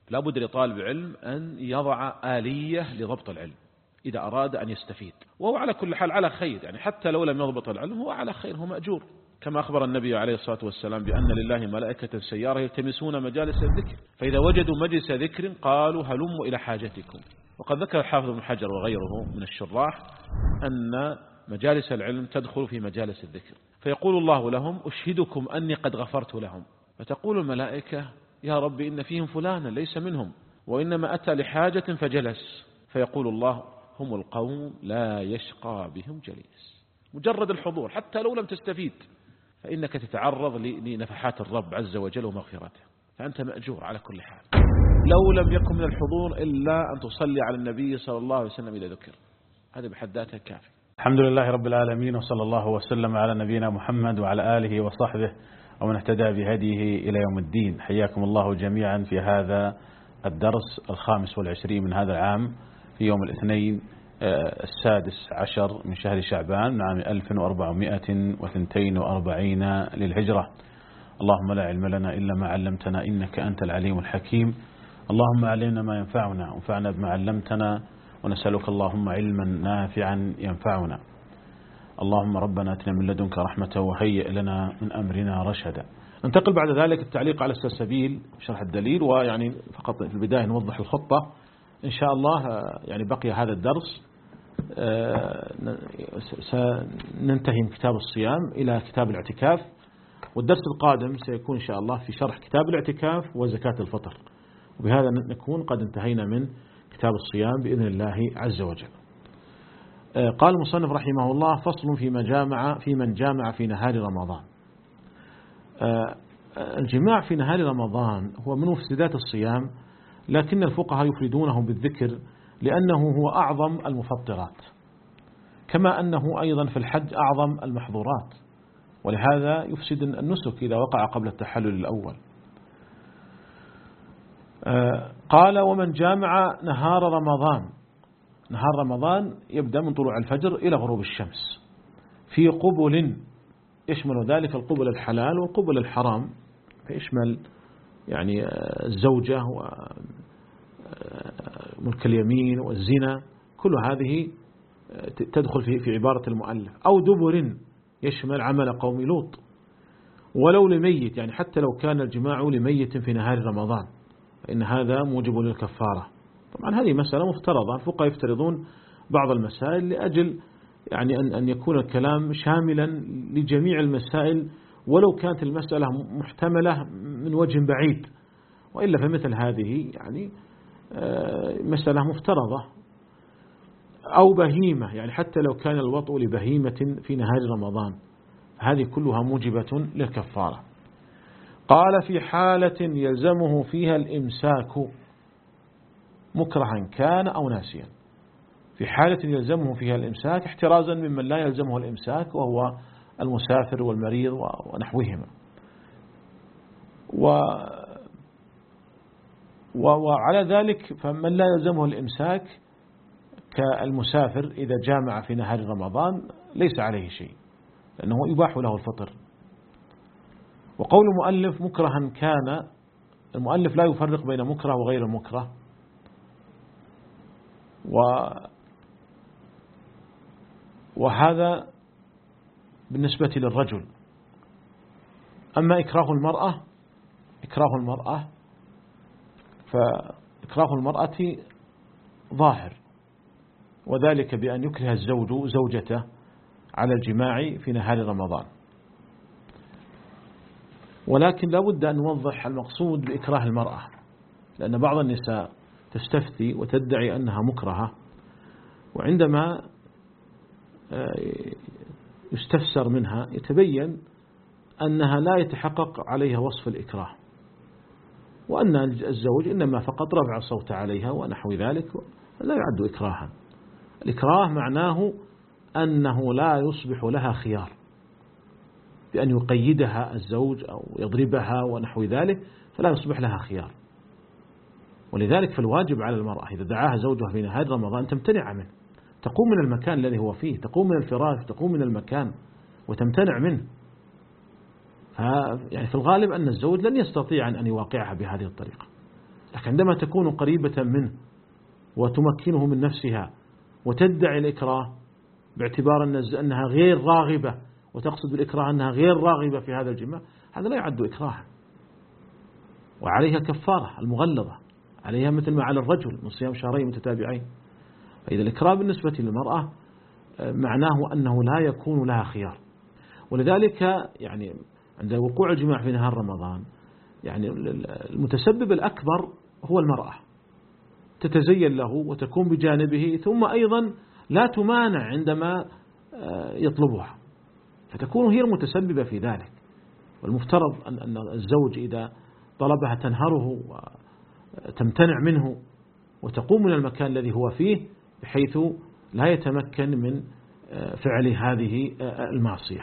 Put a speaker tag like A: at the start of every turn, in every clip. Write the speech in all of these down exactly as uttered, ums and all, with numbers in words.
A: لا بد لطالب علم أن يضع آلية لضبط العلم إذا أراد أن يستفيد، وهو على كل حال على خير، يعني حتى لو لم يضبط العلم هو على خير، هو مأجور، كما أخبر النبي عليه الصلاة والسلام بأن لله ملائكة سيارة يلتمسون مجالس الذكر، فإذا وجدوا مجلس ذكر قالوا هلموا إلى حاجتكم. وقد ذكر الحافظ ابن حجر وغيره من الشراح أن مجالس العلم تدخل في مجالس الذكر، فيقول الله لهم أشهدكم أني قد غفرت لهم، فتقول الملائكة يا رب إن فيهم فلانا ليس منهم وإنما أتى لحاجة فجلس، فيقول الله هم القوم لا يشقى بهم جليس. مجرد الحضور حتى لو لم تستفيد فإنك تتعرض لنفحات الرب عز وجل ومغفرته، فأنت مأجور على كل حال، لو لم يكن من الحضور إلا أن تصلي على النبي صلى الله عليه وسلم إذا ذكر، هذا بحد ذاته كافي.
B: الحمد لله رب العالمين، وصلى الله وسلم على نبينا محمد وعلى آله وصحبه ومن اهتدى بهديه إلى يوم الدين. حياكم الله جميعا في هذا الدرس الخامس والعشرين من هذا العام في يوم الاثنين السادس عشر من شهر شعبان من عام ألف وأربعمائة واثنين وأربعين للهجرة. اللهم لا علم لنا إلا ما علمتنا إنك أنت العليم الحكيم. اللهم علمنا ما ينفعنا وانفعنا بما علمتنا، ونسألك اللهم علما نافعا ينفعنا. اللهم ربنا اتنا من لدنك رحمة وهيئ لنا من أمرنا رشدا. ننتقل بعد ذلك التعليق على استسبيل شرح الدليل، ويعني فقط في البداية نوضح الخطة إن شاء الله. يعني بقي هذا الدرس سننتهي من كتاب الصيام إلى كتاب الاعتكاف، والدرس القادم سيكون إن شاء الله في شرح كتاب الاعتكاف وزكاة الفطر، وبهذا نكون قد انتهينا من كتاب الصيام بإذن الله عز وجل. قال المصنف رحمه الله فصل فيما جامع في من جامع في نهار رمضان. الجماع في نهار رمضان هو من مفسدات الصيام، لكن الفقهاء يفردونه بالذكر لأنه هو أعظم المفطرات، كما أنه أيضا في الحج أعظم المحظورات، ولهذا يفسد النسك إذا وقع قبل التحلل الأول. قال ومن جامع نهار رمضان. نهار رمضان يبدأ من طلوع الفجر إلى غروب الشمس في قبل، يشمل ذلك القبل الحلال والقبل الحرام، فيشمل يعني الزوجة وملك اليمين والزنا، كل هذه تدخل في في عبارة المؤلف. أو دبر يشمل عمل قوم لوط، ولو لميت، يعني حتى لو كان الجماع لميت في نهار رمضان فإن هذا موجب للكفارة. طبعا هذه مسألة مفترضة، الفقهاء يفترضون بعض المسائل لأجل يعني أن أن يكون الكلام شاملا لجميع المسائل، ولو كانت المسألة محتملة من وجه بعيد، وإلا فمثل هذه يعني مسألة مفترضة. أو بهيمة، يعني حتى لو كان الوطء لبهيمة في نهار رمضان، هذه كلها موجبة للكفارة. قال في حالة يلزمه فيها الإمساك مكرها كان أو ناسيا. في حالة يلزمه فيها الإمساك احترازا ممن لا يلزمه الإمساك، وهو المسافر والمريض ونحوهما. و وعلى ذلك فمن لا يلزمه الإمساك كالمسافر إذا جامع في نهار رمضان ليس عليه شيء، لأنه يباح له الفطر. وقول المؤلف مكرها كان، المؤلف لا يفرق بين مكره وغير مكره، و وهذا بالنسبة للرجل. أما إكراه المرأة، إكراه المرأة فإكراه المرأة ظاهر، وذلك بأن يكره الزوج زوجته على الجماع في نهار رمضان. ولكن لا بد أن نوضح المقصود بإكراه المرأة، لأن بعض النساء تستفتي وتدعي أنها مكرهة، وعندما يستفسر منها يتبين أنها لا يتحقق عليها وصف الإكراه، وأن الزوج إنما فقط رفع الصوت عليها ونحو ذلك، لا يعد إكراها. الإكراه معناه أنه لا يصبح لها خيار بأن يقيدها الزوج أو يضربها ونحو ذلك، فلا يصبح لها خيار. ولذلك فالواجب على المرأة إذا دعاها زوجها في نهار رمضان تمتنع منه، تقوم من المكان الذي هو فيه، تقوم من الفراش، تقوم من المكان وتمتنع منه. يعني في الغالب أن الزوج لن يستطيع أن يواقعها بهذه الطريقة، لكن عندما تكون قريبة منه وتمكنه من نفسها وتدعي الإكراه باعتبار أنها غير راغبة، وتقصد بالإكراه أنها غير راغبة في هذا الجماع، هذا لا يعد إكراها، وعليها كفارة المغلظة، عليها مثل ما على الرجل من صيام شهرين متتابعين. فإذا الإكراه بالنسبة للمرأة معناه أنه لا يكون لها خيار. ولذلك يعني عند وقوع الجماع في نهار رمضان يعني المتسبب الأكبر هو المرأة، تتزين له وتكون بجانبه، ثم أيضا لا تمانع عندما يطلبها، فتكون هي المتسببة في ذلك. والمفترض أن الزوج إذا طلبها تنهره وتمتنع منه وتقوم من المكان الذي هو فيه بحيث لا يتمكن من فعل هذه المعصية.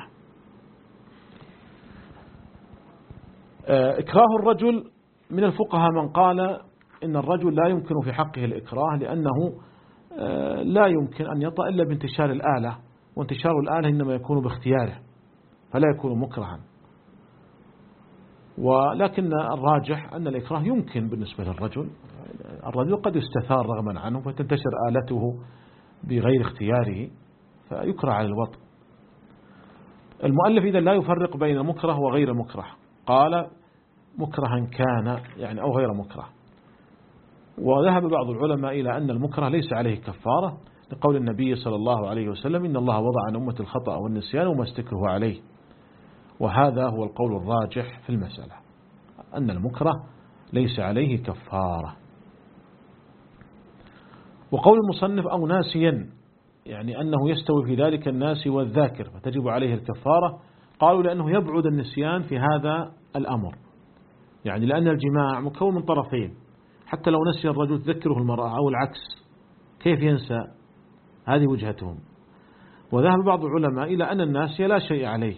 B: إكراه الرجل، من الفقهاء من قال إن الرجل لا يمكن في حقه الإكراه لأنه لا يمكن أن يطأ إلا بانتشار الآلة، وانتشار الآلة إنما يكون باختياره فلا يكون مكرها. ولكن الراجح أن الإكراه يمكن بالنسبة للرجل، الرجل قد يستثار رغما عنه فتنتشر آلته بغير اختياره فيكره على الوطء. المؤلف إذا لا يفرق بين مكره وغير مكره، قال مكرها كان يعني أو غير مكره. وذهب بعض العلماء إلى أن المكره ليس عليه كفارة لقول النبي صلى الله عليه وسلم إن الله وضع عن أمة الخطأ والنسيان وما استكره عليه، وهذا هو القول الراجح في المسألة أن المكره ليس عليه كفارة. وقول المصنف أو ناسيا يعني أنه يستوي في ذلك الناس والذاكر فتجب عليه الكفارة، قالوا لأنه يبعد النسيان في هذا الأمر، يعني لأن الجماع مكون من طرفين، حتى لو نسي الرجل تذكره المرأة أو العكس كيف ينسى؟ هذه وجهتهم. وذهب بعض العلماء إلى أن الناسي لا شيء عليه،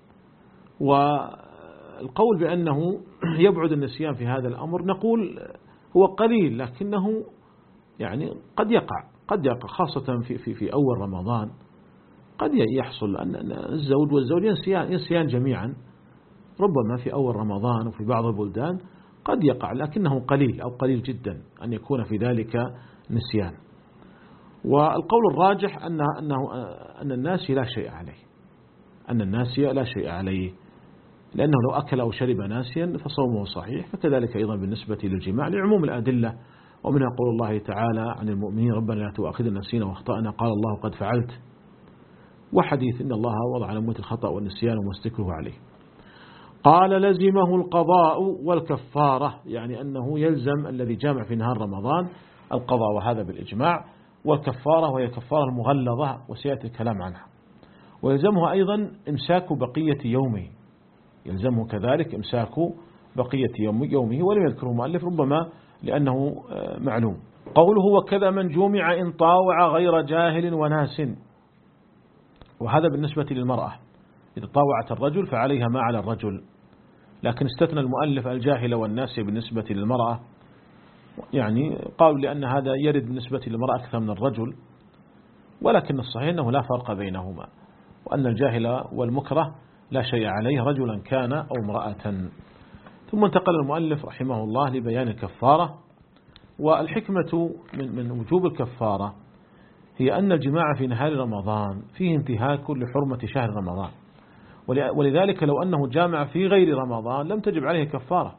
B: والقول بأنه يبعد النسيان في هذا الأمر نقول هو قليل، لكنه يعني قد يقع قد يقع خاصة في في في أول رمضان، قد يحصل أن الزوج والزوج ينسيان ينسيان جميعا، ربما في أول رمضان وفي بعض البلدان قد يقع، لكنه قليل أو قليل جدا أن يكون في ذلك نسيان. والقول الراجح أن أنه أن الناس لا شيء عليه، أن الناس لا شيء عليه، لأنه لو أكل أو شرب ناسيا فصومه صحيح، فكذلك أيضا بالنسبة للجماع لعموم الأدلة. ومنها قول الله تعالى عن المؤمنين ربنا لا تؤاخذنا نسينا واخطأنا قال الله قد فعلت، وحديث إن الله وضع على أمة الخطأ والنسيان وما استكره عليه. قال لزمه القضاء والكفارة، يعني أنه يلزم الذي جامع في نهار رمضان القضاء، وهذا بالإجماع، والكفارة وهي كفارة المغلظة وسيأتي الكلام عنها. ويلزمه أيضا إمساك بقية يومه، يلزمه كذلك إمساك بقية يومه، ولم يذكره مؤلف ربما لأنه معلوم. قوله وكذا من جمع إن طاوع غير جاهل وناس، وهذا بالنسبة للمرأة، إذا طاوعت الرجل فعليها ما على الرجل، لكن استثنى المؤلف الجاهل والناس بالنسبة للمرأة، يعني قالوا لأن هذا يرد بالنسبة للمرأة أكثر من الرجل، ولكن الصحيح أنه لا فرق بينهما، وأن الجاهل والمكره لا شيء عليه رجلا كان أو امرأة. ثم انتقل المؤلف رحمه الله لبيان الكفارة. والحكمة من من وجوب الكفارة هي أن الجماع في نهار رمضان فيه انتهاك لحرمة شهر رمضان، ولذلك لو أنه جامع في غير رمضان لم تجب عليه كفارة،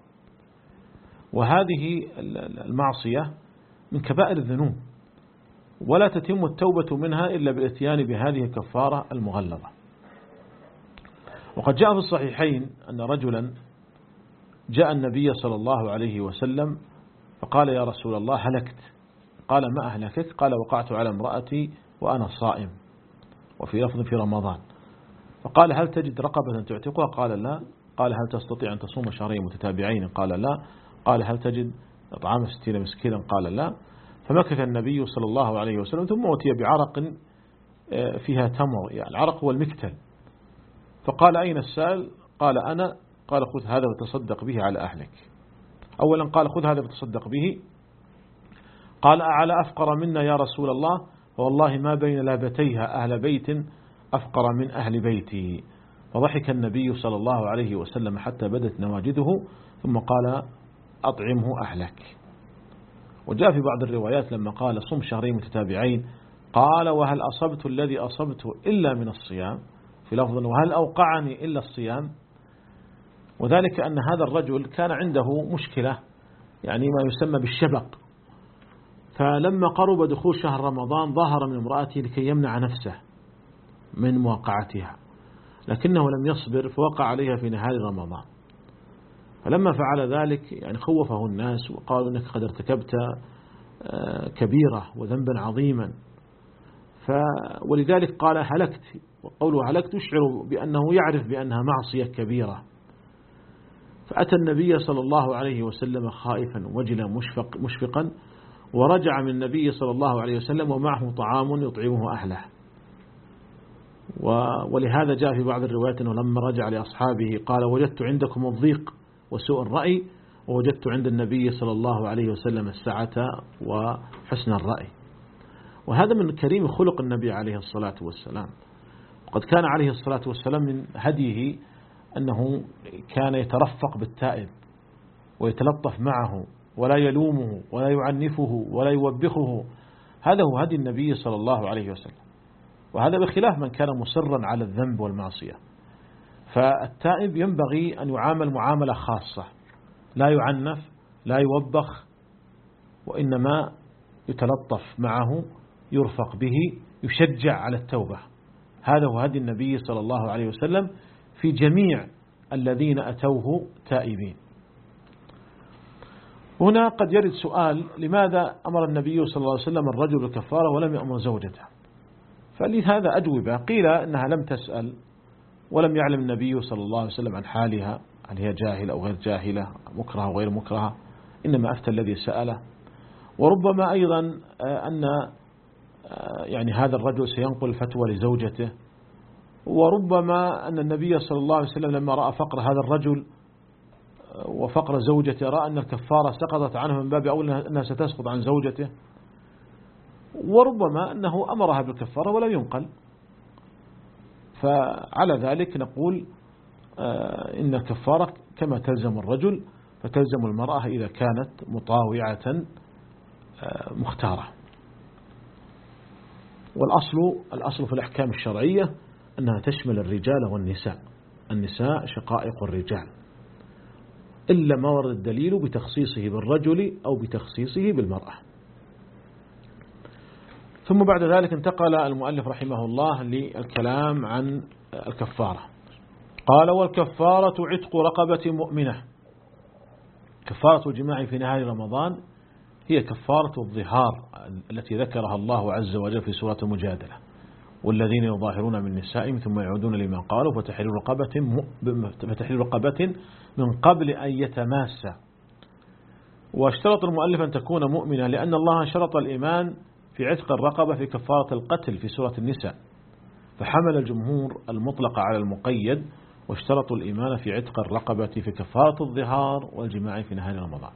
B: وهذه المعصية من كبائر الذنوب، ولا تتم التوبة منها إلا بالاتيان بهذه الكفارة المغلظة. وقد جاء في الصحيحين أن رجلا جاء النبي صلى الله عليه وسلم فقال يا رسول الله هلكت، قال ما أهلكك؟ قال وقعت على امرأتي وأنا صائم، وفي لفظ في رمضان، فقال هل تجد رقبة تعتقها؟ قال لا. قال هل تستطيع أن تصوم شهرين متتابعين؟ قال لا. قال هل تجد إطعام ستين مسكينا؟ قال لا. فمكث النبي صلى الله عليه وسلم ثم أتي بعرق فيها تمر، يعني العرق هو المكتل، فقال أين السائل؟ قال أنا. قال خذ هذا وتصدق به على أهلك. أولا قال خذ هذا وتصدق به، قال أعلى أفقر منا يا رسول الله؟ والله ما بين لابتيها أهل بيت أفقر من أهل بيتي. فضحك النبي صلى الله عليه وسلم حتى بدت نواجذه، ثم قال أطعمه أهلك. وجاء في بعض الروايات لما قال صم شهرين متتابعين قال وهل أصبت الذي أصبته إلا من الصيام، في لفظ وهل أوقعني إلا الصيام. وذلك أن هذا الرجل كان عنده مشكلة يعني ما يسمى بالشبق، فلما قرب دخول شهر رمضان ظهر من امرأته لكي يمنع نفسه من مواقعتها، لكنه لم يصبر فوقع عليها في نهار رمضان. فلما فعل ذلك يعني خوفه الناس وقالوا إنك قد ارتكبت كبيرة وذنبا عظيما، ولذلك قال هلكت، وقوله هلكت يشعر بأنه يعرف بأنها معصية كبيرة. فأتى النبي صلى الله عليه وسلم خائفا وجلا مشفق مشفقا، ورجع من النبي صلى الله عليه وسلم ومعه طعام يطعمه أهله. ولهذا جاء في بعض الروايات أنه لما رجع لأصحابه قال وجدت عندكم الضيق وسوء الرأي، ووجدت عند النبي صلى الله عليه وسلم السعة وحسن الرأي. وهذا من كريم خلق النبي عليه الصلاة والسلام. وقد كان عليه الصلاة والسلام من هديه أنه كان يترفق بالتائب ويتلطف معه ولا يلومه ولا يعنفه ولا يوبخه. هذا هو هدي النبي صلى الله عليه وسلم، وهذا بخلاف من كان مصرا على الذنب والمعصية. فالتائب ينبغي أن يعامل معاملة خاصة، لا يعنف لا يوبخ، وإنما يتلطف معه يرفق به يشجع على التوبة. هذا هو هدي النبي صلى الله عليه وسلم في جميع الذين أتوه تائبين. هنا قد يرد سؤال لماذا أمر النبي صلى الله عليه وسلم الرجل بالكفارة ولم يأمر زوجته؟ فلهذا أجوبة. قيل أنها لم تسأل ولم يعلم النبي صلى الله عليه وسلم عن حالها، هل هي جاهلة أو غير جاهلة، مكرهة أو غير مكرهة، إنما أفتى الذي سأله. وربما أيضا أن يعني هذا الرجل سينقل الفتوى لزوجته، وربما أن النبي صلى الله عليه وسلم لما رأى فقر هذا الرجل وفقر زوجته رأى أن الكفارة سقطت عنه من باب أول أنها ستسقط عن زوجته، وربما أنه أمرها بالكفارة ولم ينقل. فعلى ذلك نقول إن الكفارة كما تلزم الرجل فتلزم المرأة إذا كانت مطاوعة مختارة. والأصل الأصل في الأحكام الشرعية أنها تشمل الرجال والنساء، النساء شقائق الرجال، إلا ما ورد الدليل بتخصيصه بالرجل أو بتخصيصه بالمرأة. ثم بعد ذلك انتقل المؤلف رحمه الله للكلام عن الكفارة. قال والكفارة عتق رقبة مؤمنة. كفارة الجماع في نهار رمضان هي كفارة الظهار التي ذكرها الله عز وجل في سورة المجادلة، والذين يظاهرون من نسائهم ثم يعودون لما قالوا فتحرير رقبة فتحرير رقبة من قبل أن يتماسى. واشترط المؤلف أن تكون مؤمنة لأن الله شرط الإيمان في عتق الرقبة في كفارة القتل في سورة النساء، فحمل الجمهور المطلق على المقيد واشترطوا الإيمان في عتق الرقبة في كفارة الظهار والجماع في نهار رمضان.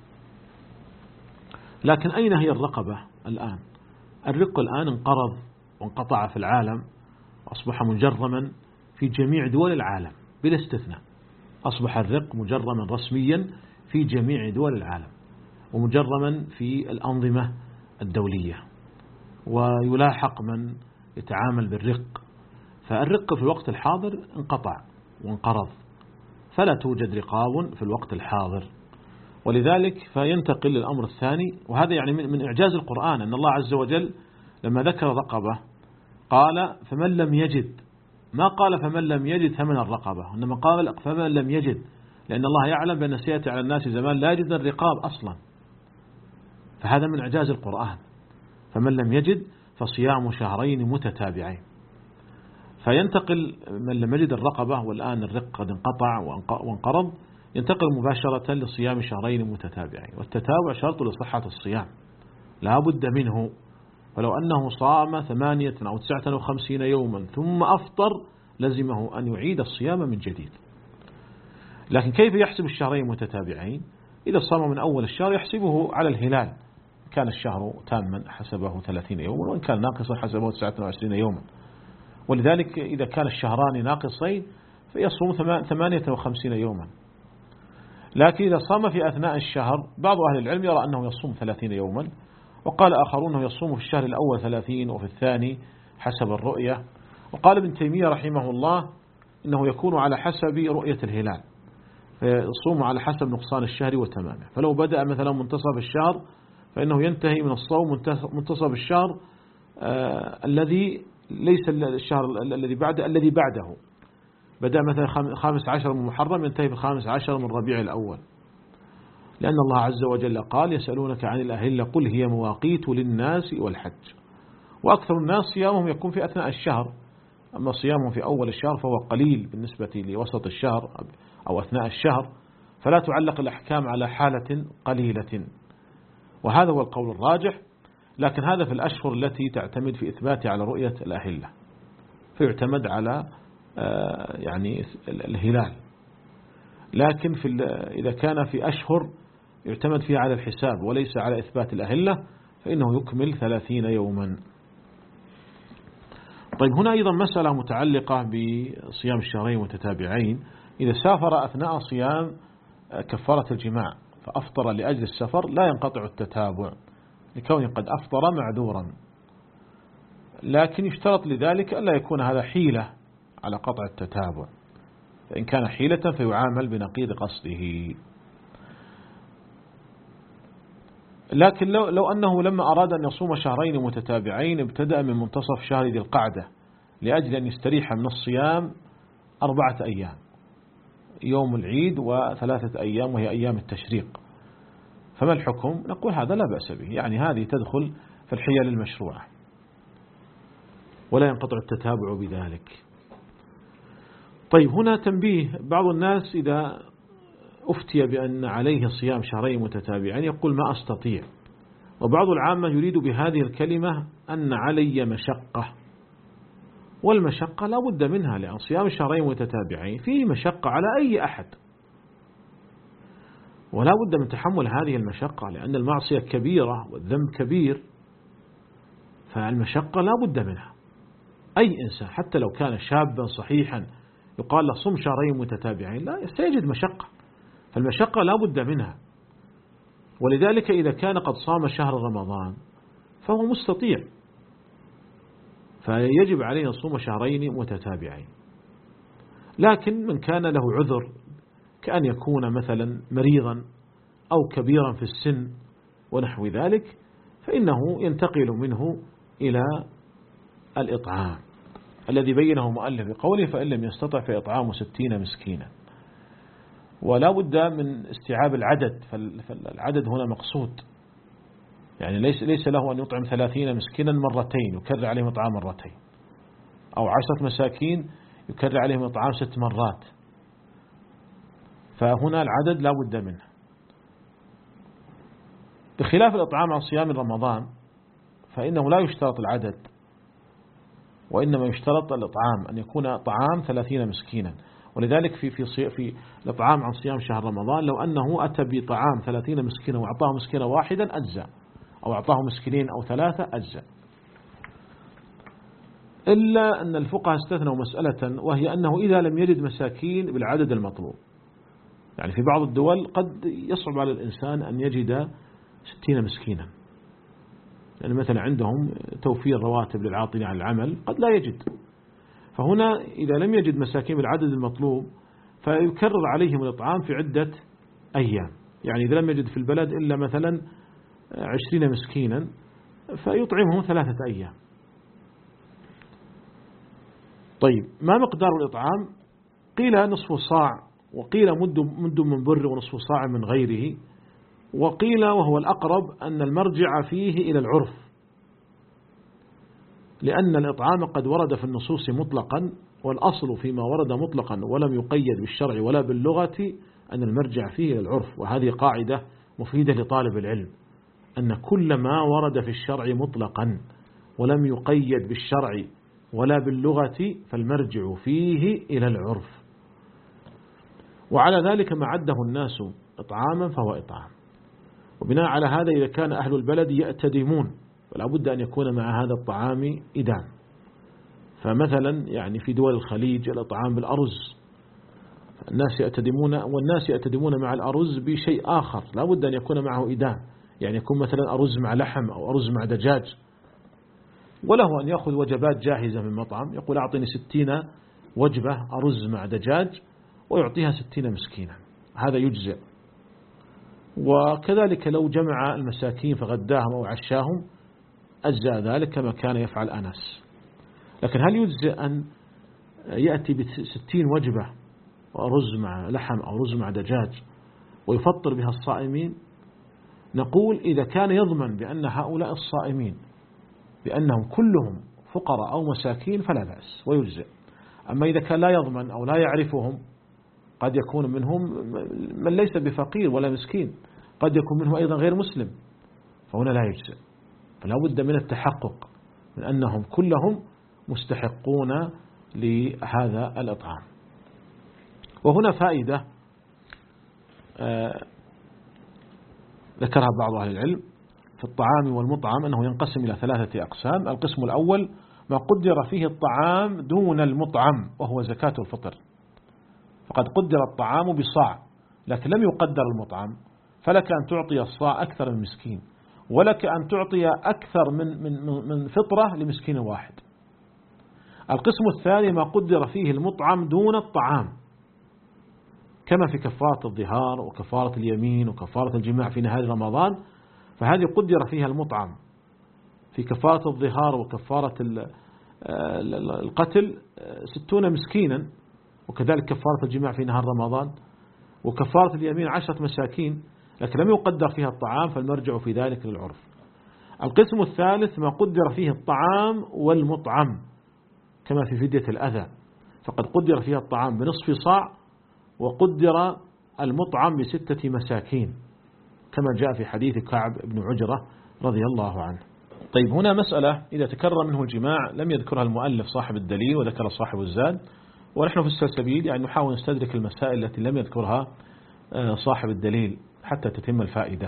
B: لكن أين هي الرقبة الآن؟ الرق الآن انقرض وانقطع في العالم، أصبح مجرما في جميع دول العالم بلا استثناء. أصبح الرق مجرما رسميا في جميع دول العالم ومجرما في الأنظمة الدولية، ويلاحق من يتعامل بالرق. فالرق في الوقت الحاضر انقطع وانقرض، فلا توجد رقاب في الوقت الحاضر. ولذلك فينتقل للأمر الثاني، وهذا يعني من إعجاز القرآن أن الله عز وجل لما ذكر رقبة قال فمن لم يجد، ما قال فمن لم يجد ثمن الرقبة، إنما قال فمن لم يجد، لأن الله يعلم بأن سيأتي على الناس زمان لا يجد الرقاب أصلا. فهذا من إعجاز القرآن. فمن لم يجد فصيام شهرين متتابعين. فينتقل من لم يجد الرقبة، والآن الرق قد انقطع وانقرض، ينتقل مباشرة لصيام شهرين متتابعين. والتتابع شرط لصحة الصيام لا بد منه، ولو أنه صام ثمانية أو تسعة وخمسين يوما ثم أفطر لزمه أن يعيد الصيام من جديد. لكن كيف يحسب الشهرين متتابعين؟ إذا صام من أول الشهر يحسبه على الهلال، كان الشهر تاما حسبه ثلاثين يوما، وإن كان ناقصا حسبه تسعة وعشرين يوما. ولذلك إذا كان الشهران ناقصين فيصوم ثمانية وخمسين يوما. لكن إذا صام في أثناء الشهر بعض أهل العلم يرى أنه يصوم ثلاثين يوما، وقال آخرون أنه يصوم في الشهر الأول ثلاثين وفي الثاني حسب الرؤية. وقال ابن تيمية رحمه الله إنه يكون على حسب رؤية الهلال، فيصوم على حسب نقصان الشهر وتمامه. فلو بدأ مثلا منتصف الشهر فإنه ينتهي من الصوم منتصف الشهر آه الذي ليس الشهر الذي بعده الذي بعده، بدأ مثلا خامس عشر من محرم ينتهي بالخامس عشر من ربيع الأول، لأن الله عز وجل قال يسألونك عن الأهلة قل هي مواقيت للناس والحج. وأكثر الناس صيامهم يكون في أثناء الشهر، أما صيامهم في أول الشهر فهو قليل بالنسبة لوسط الشهر أو أثناء الشهر، فلا تعلق الأحكام على حالة قليلة، وهذا هو القول الراجح. لكن هذا في الأشهر التي تعتمد في إثبات على رؤية الأهلة، فيعتمد على يعني الهلال. لكن في إذا كان في أشهر يعتمد فيها على الحساب وليس على إثبات الأهلة فإنه يكمل ثلاثين يوما. طيب هنا أيضا مسألة متعلقة بصيام الشهرين متتابعين. إذا سافر أثناء صيام كفارة الجماع فأفطر لأجل السفر لا ينقطع التتابع لكونه قد أفطر معذورا، لكن يشترط لذلك ألا يكون هذا حيلة على قطع التتابع، فإن كان حيلة فيعامل بنقيض قصده. لكن لو, لو أنه لما أراد أن يصوم شهرين متتابعين ابتدأ من منتصف شهر ذي القعدة لأجل أن يستريح من الصيام أربعة أيام، يوم العيد وثلاثة أيام وهي أيام التشريق، فما الحكم؟ نقول هذا لا بأس به، يعني هذه تدخل في الحيل المشروعة ولا ينقطع التتابع بذلك. طيب هنا تنبيه، بعض الناس إذا أفتي بأن عليه صيام شهرين متتابعين يقول ما أستطيع، وبعض العامة يريد بهذه الكلمة أن علي مشقة، والمشقة لا بد منها، لأن صيام شهرين متتابعين فيه مشقة على أي أحد، ولا بد من تحمل هذه المشقة، لأن المعصية كبيرة والذنب كبير، فالمشقة لا بد منها. أي إنسان حتى لو كان شابا صحيحا يقال له صم شهرين متتابعين لا سيجد مشقة، فالمشقة لا بد منها. ولذلك إذا كان قد صام شهر رمضان فهو مستطيع، فيجب عليه صوم شهرين متتابعين. لكن من كان له عذر كأن يكون مثلا مريضا أو كبيرا في السن ونحو ذلك فإنه ينتقل منه إلى الإطعام الذي بينه مؤلف بقوله فإن لم يستطع فإطعام ستين مسكينا. ولا بد من استيعاب العدد، فالعدد هنا مقصود، يعني ليس ليس له أن يطعم ثلاثين مسكينا مرتين يكرر عليهم إطعام مرتين، أو عشرة مساكين يكرر عليهم إطعام ست مرات، فهنا العدد لا بد منه، بخلاف الإطعام عن صيام رمضان فإنه لا يشترط العدد، وإنما يشترط الإطعام أن يكون طعام ثلاثين مسكينا. ولذلك في في في الإطعام عن صيام شهر رمضان لو أنه أتى بطعام ثلاثين مسكينا وأعطاه مسكينا واحدا أجزاء، أو أعطاه مسكينين أو ثلاثة أجزاء. إلا أن الفقهاء استثنوا مسألة، وهي أنه إذا لم يجد مساكين بالعدد المطلوب، يعني في بعض الدول قد يصعب على الإنسان أن يجد ستين مسكينا، يعني مثلا عندهم توفير رواتب للعاطلين عن العمل قد لا يجد، فهنا إذا لم يجد مساكين بالعدد المطلوب فيكرر عليهم الإطعام في عدة أيام، يعني إذا لم يجد في البلد إلا مثلا عشرين مسكينا فيطعمهم ثلاثة أيام. طيب ما مقدار الإطعام؟ قيل نصف صاع، وقيل مد مد من بر ونصف صاع من غيره، وقيل وهو الأقرب أن المرجع فيه إلى العرف، لأن الإطعام قد ورد في النصوص مطلقا، والأصل فيما ورد مطلقا ولم يقيد بالشرع ولا باللغة أن المرجع فيه إلى العرف. وهذه قاعدة مفيدة لطالب العلم، أن كل ما ورد في الشرع مطلقا ولم يقيد بالشرع ولا باللغة فالمرجع فيه إلى العرف، وعلى ذلك ما عده الناس إطعاما فهو إطعام. وبناء على هذا إذا كان أهل البلد يأتدمون فلا بد أن يكون مع هذا الطعام إدام. فمثلا يعني في دول الخليج الإطعام بالأرز،
A: الناس يأتدمون والناس يأتدمون مع الأرز بشيء آخر لا بد أن يكون معه إدام، يعني يكون مثلا أرز مع لحم أو أرز مع دجاج، وله أن يأخذ وجبات جاهزة من مطعم، يقول أعطني ستين وجبة أرز مع دجاج ويعطيها ستين مسكينا، هذا يجزئ. وكذلك لو جمع المساكين فغداهم أو عشاهم أجزاء ذلك كما كان يفعل أنس. لكن هل يجزئ أن يأتي بستين وجبة رز مع لحم أو رز مع دجاج ويفطر بها الصائمين؟ نقول إذا كان يضمن بأن هؤلاء الصائمين بأنهم كلهم فقراء أو مساكين فلا بأس ويجزئ. أما إذا كان لا يضمن أو لا يعرفهم، قد يكون منهم من ليس بفقير ولا مسكين، قد يكون منهم أيضا غير مسلم، فهنا لا يجزئ. فلا بد من التحقق من أنهم كلهم مستحقون لهذا الإطعام. وهنا فائدة ذكرها بعض أهل العلم في الطعام والمطعم، أنه ينقسم إلى ثلاثة أقسام. القسم الأول ما قدر فيه الطعام دون المطعم وهو زكاة الفطر، فقد قدر الطعام بصاع لكن لم يقدر المطعم، فلك أن تعطي الصاع أكثر من مسكين، ولك أن تعطي أكثر من من من فطرة لمسكين واحد. القسم الثاني ما قدر فيه المطعم دون الطعام، كما في كفارة الظهار وكفارة اليمين وكفارة الجماع في نهار رمضان، فهذه قدر فيها المطعم في كفارة الظهار وكفارة القتل ستون مسكينا، وكذلك كفارة الجماع في نهار رمضان، وكفارة اليمين عشرة مساكين، لكن لم يقدر فيها الطعام، فالمرجع في ذلك للعرف. القسم الثالث ما قدر فيه الطعام والمطعم، كما في فدية الأذى، فقد قدر فيها الطعام بنصف صاع وقدر المطعم بستة مساكين، كما جاء في حديث كعب بن عجرة رضي الله عنه. طيب هنا مسألة إذا تكرر منه الجماع لم يذكرها المؤلف صاحب الدليل وذكر صاحب الزاد، ونحن في السلسبيل يعني نحاول نستدرك المسائل التي لم يذكرها صاحب الدليل حتى تتم الفائدة.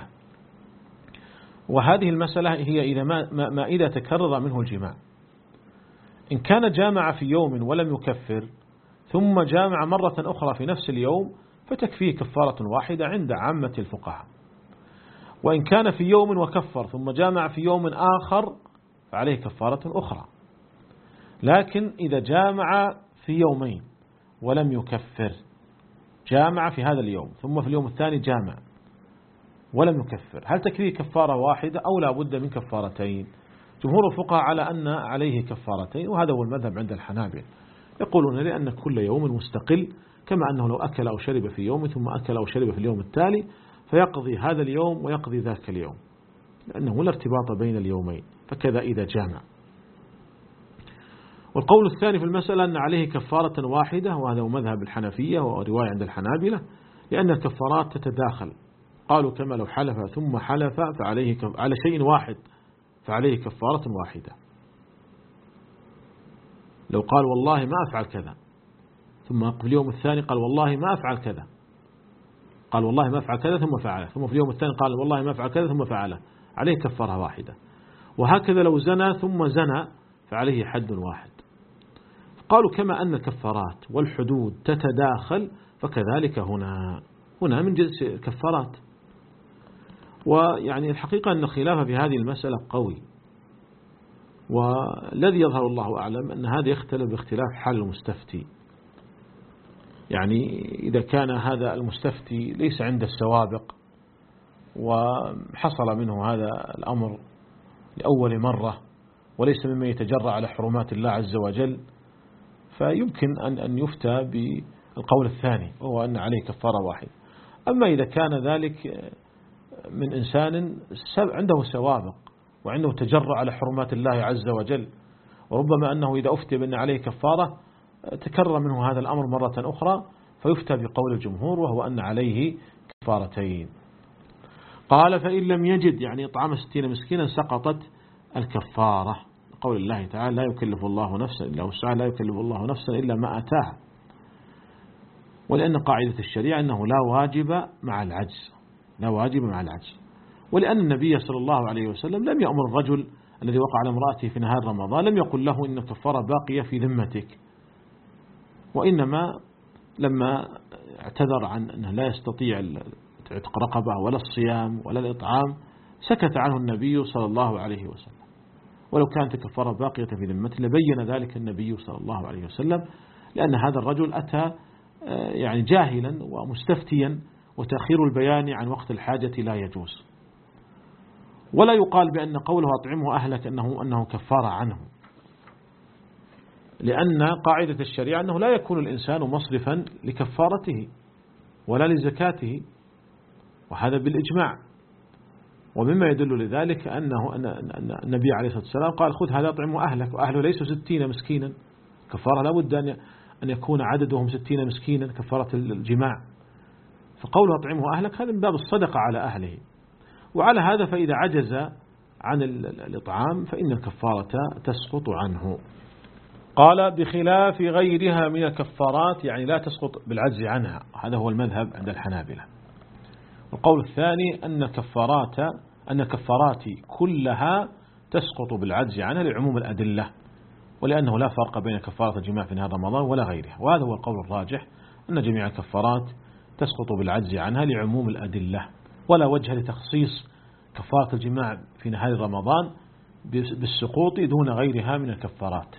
A: وهذه المسألة هي إذا ما, ما إذا تكرر منه الجماع، إن كان جامع في يوم ولم يكفر ثم جامع مرة أخرى في نفس اليوم فتكفيه كفارة واحدة عند عامة الفقهاء. وإن كان في يوم وكفر ثم جامع في يوم آخر فعليه كفارة أخرى. لكن إذا جامع في يومين ولم يكفر، جامع في هذا اليوم ثم في اليوم الثاني جامع ولم يكفر، هل تكفيه كفارة واحدة أو لا بد من كفارتين؟ جمهور الفقهاء على أن عليه كفارتين، وهذا هو المذهب عند الحنابلة، يقولون لأن كل يوم مستقل، كما أنه لو أكل أو شرب في يوم ثم أكل أو شرب في اليوم التالي فيقضي هذا اليوم ويقضي ذاك اليوم، لأنه لا ارتباط بين اليومين، فكذا إذا جامع. والقول الثاني في المسألة أن عليه كفارة واحدة، وهذا هو مذهب الحنفية ورواية عند الحنابلة، لأن الكفارات تتداخل، قالوا كما لو حلف ثم حلف فعليه كف... على شيء واحد فعليه كفارة واحدة. لو قال والله ما أفعل كذا ثم في اليوم الثاني قال والله ما أفعل كذا، قال والله ما أفعل كذا ثم فعله، ثم في اليوم الثاني قال والله ما أفعل كذا ثم فعله، عليه كفارة واحدة. وهكذا لو زنى ثم زنى فعليه حد واحد. قالوا كما أن الكفارات والحدود تتداخل فكذلك هنا هنا من جنس الكفارات. ويعني الحقيقة أن الخلاف في هذه المسألة قوي، والذي يظهر الله أعلم أن هذا يختلف باختلاف حال المستفتي. يعني إذا كان هذا المستفتي ليس عنده السوابق وحصل منه هذا الأمر لأول مرة وليس مما يتجرع على حرمات الله عز وجل، فيمكن أن أن يفتى بالقول الثاني وهو أن عليه كفارة واحدة. أما إذا كان ذلك من إنسان عنده سوابق وعنده تجرع على حرمات الله عز وجل، وربما أنه إذا أفتى بأن عليه كفارة تكرر منه هذا الأمر مرة أخرى فيفتى بقول الجمهور وهو أن عليه كفارتين. قال فإن لم يجد يعني إطعام ستين مسكينا سقطت الكفارة، قول الله تعالى لا يكلف الله نفسا إلا وسعها، لا يكلف الله نفسا إلا ما أتاها. ولأن قاعدة الشريعة أنه لا واجب مع العجز، لا واجب مع العجز. ولأن النبي صلى الله عليه وسلم لم يأمر الرجل الذي وقع على امرأته في نهار رمضان، لم يقل له إن كفارة باقية في ذمتك، وإنما لما اعتذر عن أنه لا يستطيع عتق رقبة ولا الصيام ولا الإطعام سكت عنه النبي صلى الله عليه وسلم. ولو كانت الكفارة باقية في ذمته لبين ذلك النبي صلى الله عليه وسلم، لأن هذا الرجل أتى يعني جاهلا ومستفتيا، وتأخير البيان عن وقت الحاجة لا يجوز. ولا يقال بأن قوله أطعمه أهلك أنه, أنه كفارة عنه، لأن قاعدة الشريعة أنه لا يكون الإنسان مصرفا لكفارته ولا لزكاته، وهذا بالإجماع. ومما يدل لذلك أنه أن النبي عليه الصلاة والسلام قال خذ هذا أطعمه أهلك، وأهله ليسوا ستين مسكينا، كفارة لا بد أن يكون عددهم ستين مسكينا كفارة الجماع. فقوله أطعمه أهلك هذا من باب الصدقة على أهله. وعلى هذا فإذا عجز عن الإطعام فإن الكفارة تسقط عنه. قال بخلاف غيرها من الكفارات، يعني لا تسقط بالعجز عنها، هذا هو المذهب عند الحنابلة. القول الثاني أن الكفارات أن الكفارات كلها تسقط بالعجز عنها لعموم الأدلة، ولأنه لا فرق بين كفارة الجماع في نهار رمضان ولا غيرها. وهذا هو القول الراجح، أن جميع الكفارات تسقط بالعجز عنها لعموم الأدلة، ولا وجه لتخصيص كفارة الجماع في نهار رمضان بالسقوط دون غيرها من الكفارات.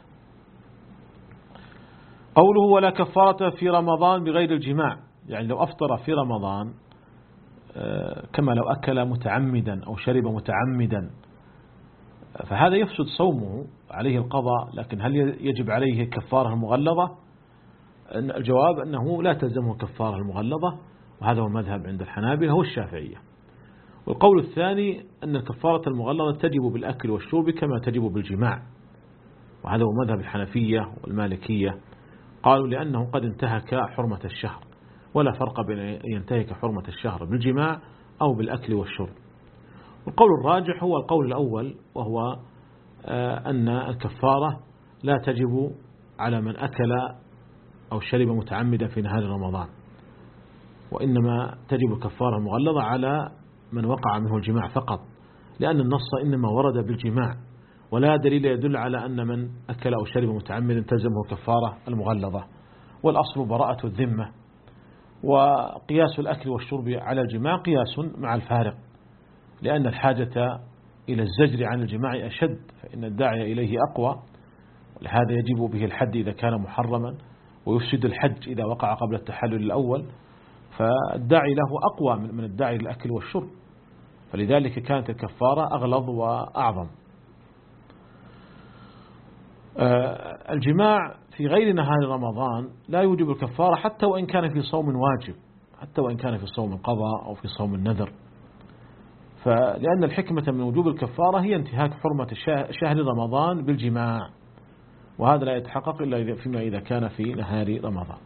A: قوله ولا كفارة في رمضان بغير الجماع، يعني لو أفطر في رمضان كما لو أكل متعمدا أو شرب متعمدا فهذا يفسد صومه، عليه القضاء. لكن هل يجب عليه الكفارة المغلظة؟ الجواب أنه لا تلزمه الكفارة المغلظة، وهذا هو المذهب عند الحنابلة هو الشافعية. والقول الثاني أن الكفارة المغلظة تجب بالأكل والشرب كما تجب بالجماع، وهذا هو مذهب الحنفية والمالكية. قالوا لأنه قد انتهك حرمة الشهر، ولا فرق بين أن ينتهك حرمة الشهر بالجماع أو بالأكل والشرب. والقول الراجح هو القول الأول، وهو أن الكفارة لا تجب على من أكل أو شرب متعمدا في نهار رمضان، وإنما تجب الكفارة المغلظة على من وقع منه الجماع فقط، لأن النص إنما ورد بالجماع، ولا دليل يدل على أن من أكل أو شرب متعمدا تلزمه الكفارة المغلظة. والأصل براءة الذمة، وقياس الأكل والشرب على الجماع قياس مع الفارق، لأن الحاجة إلى الزجر عن الجماع أشد، فإن الداعي إليه أقوى، ولهذا يجب به الحد إذا كان محرما، ويفسد الحج إذا وقع قبل التحلل الأول، فالداعي له أقوى من الداعي للأكل والشرب، فلذلك كانت الكفارة أغلظ وأعظم. الجماع في غير نهار رمضان لا يوجب الكفارة حتى وإن كان في صوم واجب، حتى وإن كان في صوم القضاء أو في صوم النذر، فلأن الحكمة من وجوب الكفارة هي انتهاك حرمة شهر رمضان بالجماع، وهذا لا يتحقق إلا فيما إذا كان في نهار رمضان.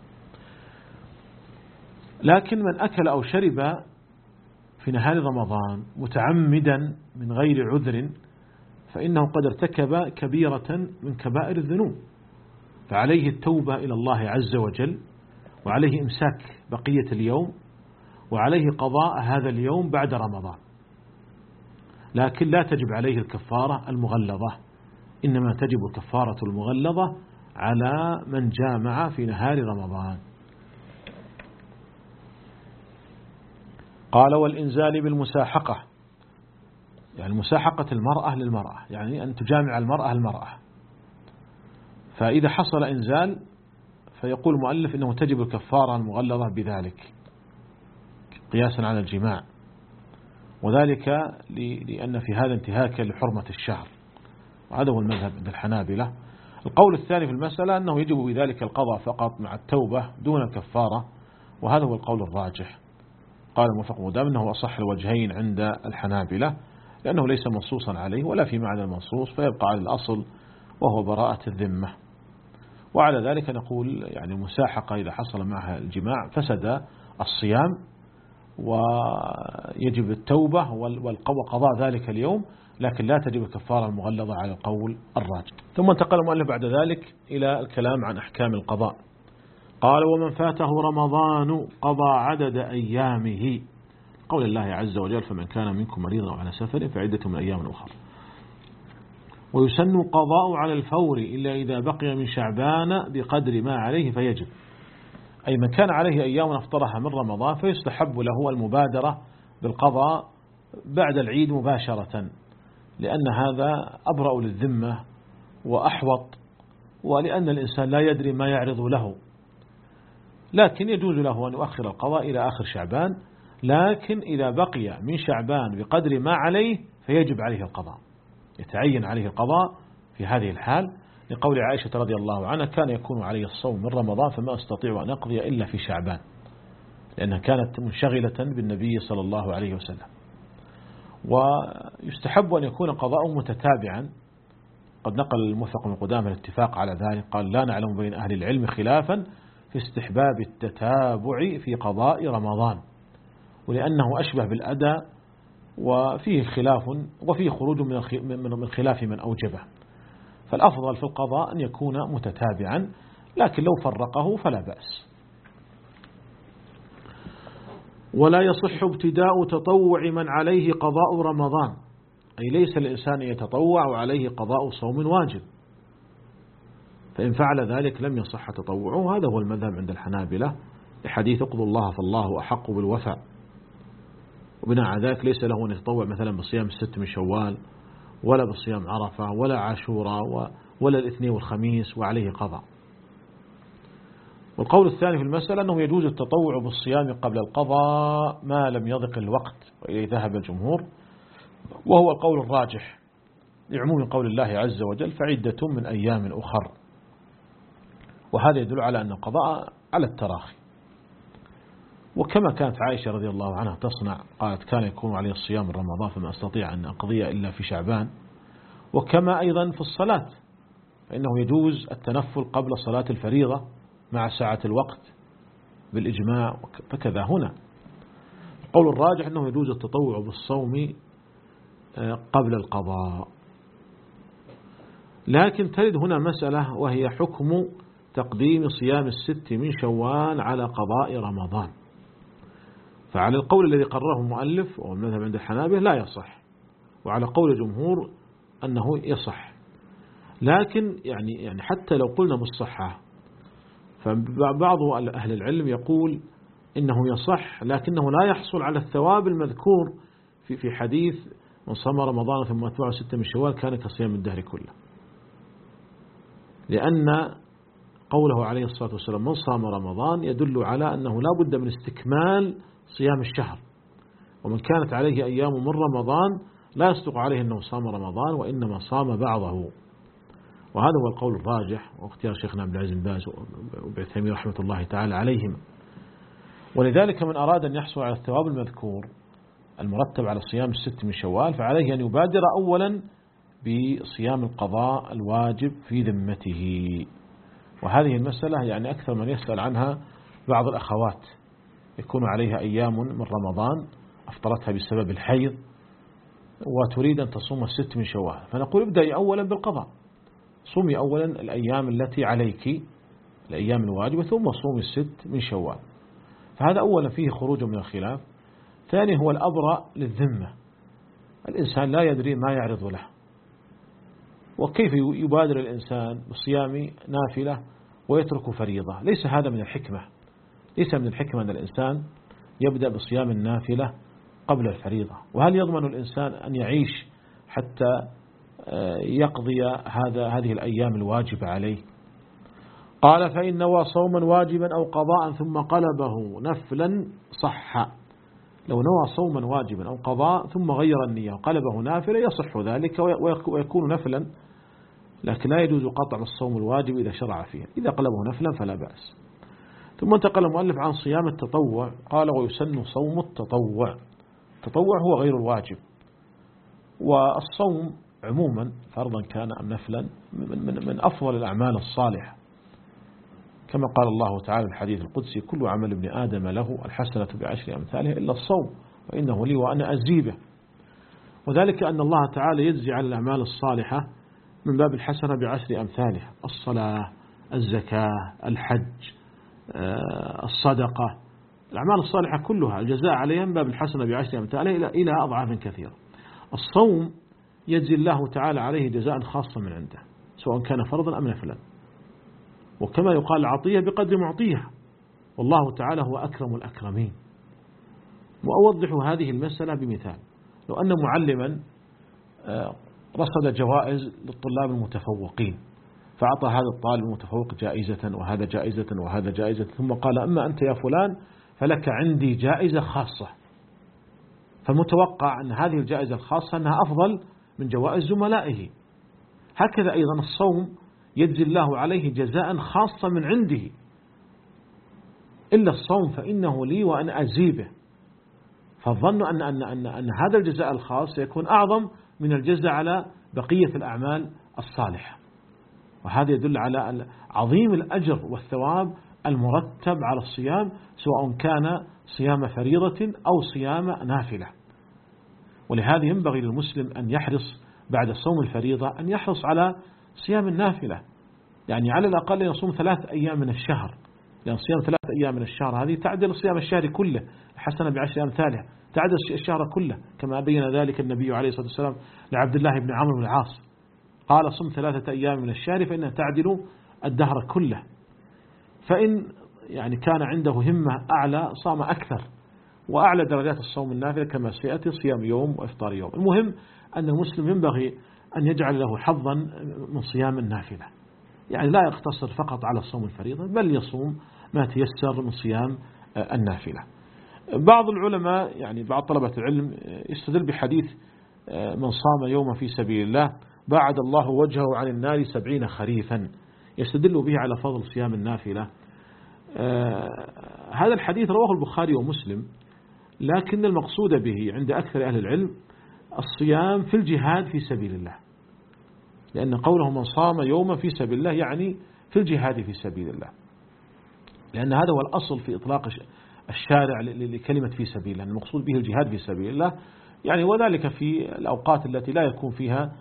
A: لكن من أكل أو شرب في نهار رمضان متعمدا من غير عذر فإنه قد ارتكب كبيرة من كبائر الذنوب، فعليه التوبة إلى الله عز وجل، وعليه إمساك بقية اليوم، وعليه قضاء هذا اليوم بعد رمضان. لكن لا تجب عليه الكفارة المغلظة، إنما تجب الكفارة المغلظة على من جامع في نهار رمضان. قال والإنزال بالمساحقة، يعني مساحقة المرأة للمرأة، يعني أن تجامع المرأة المرأة. فإذا حصل إنزال فيقول المؤلف إنه تجب الكفارة المغلظة بذلك قياسا على الجماع، وذلك لأن في هذا انتهاكا لحرمة الشهر، وهذا هو المذهب عند الحنابلة. القول الثاني في المسألة أنه يجب بذلك القضاء فقط مع التوبة دون الكفارة، وهذا هو القول الراجح. قال الموفق مدام أنه أصح الوجهين عند الحنابلة، لأنه ليس منصوصا عليه ولا في معنى المنصوص، فيبقى على الأصل وهو براءة الذمة. وعلى ذلك نقول يعني المساحقة إذا حصل معها الجماع فسد الصيام، ويجب التوبة وقضاء ذلك اليوم، لكن لا تجب الكفارة المغلظة على القول الراجح. ثم انتقل المؤلف بعد ذلك إلى الكلام عن أحكام القضاء. قال ومن فاته رمضان قضى عدد أيامه، قول الله عز وجل فمن كان منكم مريضا أو على سفر فعدة من أيام أخرى. ويسن قضاء على الفور إلا إذا بقي من شعبان بقدر ما عليه فيجب.
B: أي من كان عليه أيام أفطرها من رمضان فيستحب له المبادرة بالقضاء بعد العيد مباشرة، لأن هذا أبرأ للذمة وأحوط، ولأن الإنسان لا يدري ما يعرض له. لكن يجوز له أن يؤخر القضاء إلى آخر شعبان، لكن إذا بقي من شعبان بقدر ما عليه فيجب عليه القضاء، يتعين عليه القضاء في هذه الحال، لقول عائشة رضي الله عنها: كان يكون علي الصوم من رمضان فما أستطيع أن أقضي إلا في شعبان، لأنها كانت منشغلة بالنبي صلى الله عليه وسلم. ويستحب أن يكون قضاء متتابعا، قد نقل الموفق من قدامه الاتفاق على ذلك، قال: لا نعلم بين أهل العلم خلافا في استحباب التتابع في قضاء رمضان، ولأنه أشبه بالأداء وفيه خلاف وفيه خروج من خلاف من أوجبه، فالأفضل في القضاء أن يكون متتابعا، لكن لو فرقه فلا بأس. ولا يصح ابتداء تطوع من عليه قضاء رمضان، أي ليس الإنسان يتطوع وعليه قضاء صوم واجب، فإن فعل ذلك لم يصح تطوعه. هذا هو المذهب عند الحنابلة لحديث: اقضوا الله فالله أحق بالوفاء. وبناء على ذلك ليس له أن يتطوع مثلا بصيام الست من شوال، ولا بصيام عرفة، ولا عاشوراء، ولا الاثنين والخميس وعليه قضاء. والقول الثاني في المسألة أنه يجوز التطوع بالصيام قبل القضاء ما لم يضق الوقت، وإليه ذهب الجمهور، وهو القول الراجح لعموم قول الله عز وجل: فعدة من أيام أخر. وهذا يدل على أن القضاء على التراخي، وكما كانت عائشة رضي الله عنها تصنع، قالت: كان يكون علي الصيام من رمضان فما أستطيع أن أقضي إلا في شعبان. وكما أيضا في الصلاة، فإنه يجوز التنفل قبل صلاة الفريضة مع ساعة الوقت بالإجماع، فكذا هنا. القول الراجح أنه يجوز التطوع بالصوم قبل القضاء. لكن ترد هنا مسألة، وهي حكم تقديم صيام الست من شوال على قضاء رمضان. فعلى القول الذي قرره المؤلف والمذهب عند الحنابلة لا يصح، وعلى قول الجمهور أنه يصح. لكن يعني يعني حتى لو قلنا بالصحة، فبعض أهل العلم يقول إنه يصح، لكنه لا يحصل على الثواب المذكور في في حديث: من صام رمضان ثم أتبعه ستة من شوال كان كصيام الدهر كله، لأن قوله عليه الصلاة والسلام: من صام رمضان، يدل على أنه لا بد من استكمال صيام الشهر، ومن كانت عليه أيام من رمضان لا يصدق عليه أنه صام رمضان، وإنما صام بعضه. وهذا هو القول الراجح، واختيار شيخنا عبد العزيز بن باز وابن تيمية رحمة الله تعالى عليهم. ولذلك من أراد أن يحصل على الثواب المذكور المرتب على صيام الست من شوال، فعليه أن يبادر أولا بصيام القضاء الواجب في ذمته. وهذه المسألة يعني أكثر من يسأل عنها بعض الأخوات، يكون عليها أيام من رمضان أفطرتها بسبب الحيض وتريد أن تصوم الست من شوال، فنقول: ابدأي أولا بالقضاء، صومي أولا الأيام التي عليك، الأيام الواجبة، ثم صومي الست من شوال. فهذا أولا فيه خروج من الخلاف. ثاني هو الأبرأ للذمة، الإنسان لا يدري ما يعرض له، وكيف يبادر الإنسان بصيام نافلة ويترك فريضة؟ ليس هذا من الحكمة، ليس من الحكمة أن الإنسان يبدأ بصيام النافلة قبل الفريضة. وهل يضمن الإنسان أن يعيش حتى يقضي هذا هذه الأيام الواجبة عليه؟ قال: فإن نوى صوما واجبا أو قضاء ثم قلبه نفلا صح. لو نوى صوما واجبا أو قضاء ثم غير النية وقلبه نافلة يصح ذلك ويكون نفلا، لكن لا يجوز قطع الصوم الواجب إذا شرع فيه. إذا قلبه نفلا فلا بأس. ثم انتقل المؤلف عن صيام التطوع، قال: ويسن صوم التطوع. التطوع هو غير الواجب، والصوم عموما فرضا كان أم نفلا من, من, من أفضل الأعمال الصالحة، كما قال الله تعالى في الحديث القدسي: كل عمل ابن آدم له الحسنة بعشر أمثالها إلا الصوم فإنه لي وأنا أزيبه. وذلك أن الله تعالى يجزي على الأعمال الصالحة من باب الحسنة بعشر أمثالها: الصلاة، الزكاة، الحج، الصدقة، الأعمال الصالحة كلها الجزاء عليها من باب الحسنة بعشر أمثالها إلى إلى أضعاف كثيرة. الصوم يجزي الله تعالى عليه جزاء خاصا من عنده، سواء كان فرضا أم نفلا، وكما يقال: العطية بقدر معطيها.
C: والله تعالى هو أكرم الأكرمين. وأوضح هذه المسألة بمثال. لو أن معلما رصد جوائز للطلاب المتفوقين، فأعطى هذا الطالب المتفوق جائزة وهذا جائزة وهذا جائزة، ثم قال أما أنت يا فلان فلك عندي جائزة خاصة، فمتوقع أن هذه الجائزة الخاصة أنها أفضل من جوائز زملائه. هكذا أيضا الصوم يجزي الله عليه جزاء خاصة من عنده، إلا الصوم فإنه لي وأنا أجزي به. فالظن أن, أن, أن, أن هذا الجزاء الخاص يكون أعظم من الجزاء على بقية الأعمال الصالحة، وهذا يدل على عظيم الأجر والثواب المرتب على الصيام، سواء كان صيام فريضة أو صيام نافلة. ولهذا ينبغي للمسلم أن يحرص بعد صوم الفريضة أن يحرص على صيام النافلة، يعني على الأقل يصوم ثلاث أيام من الشهر، لأن صيام ثلاث أيام من الشهر هذه تعدل صيام الشهر كله، حسنة بعشر أمثالها تعدل الشهر كله، كما بين ذلك النبي عليه الصلاة والسلام لعبد الله بن عمرو بن العاص، قال صم ثلاثة أيام من الشهر فإنها تعدل الدهر كله. فإن يعني كان عنده همة أعلى صام أكثر، وأعلى درجات الصوم النافلة كما سيأتي صيام يوم وإفطار يوم. المهم أن المسلم ينبغي أن يجعل له حظا من صيام النافلة، يعني لا يقتصر فقط على الصوم الفريضة، بل يصوم ما تيسر من صيام النافلة. بعض العلماء يعني بعض طلبة العلم يستدل بحديث من صام يوما في سبيل الله بعد الله وجهه عن النار سبعين خريفا، يستدل به على فضل صيام النافلة. هذا الحديث رواه البخاري ومسلم، لكن المقصود به عند أكثر أهل العلم الصيام في الجهاد في سبيل الله، لأن قوله من صام يوما في سبيل الله يعني في الجهاد في سبيل الله، لأن هذا هو الأصل في إطلاق الشارع لكلمة في سبيل الله، المقصود به الجهاد في سبيل الله، يعني وذلك في الأوقات التي لا يكون فيها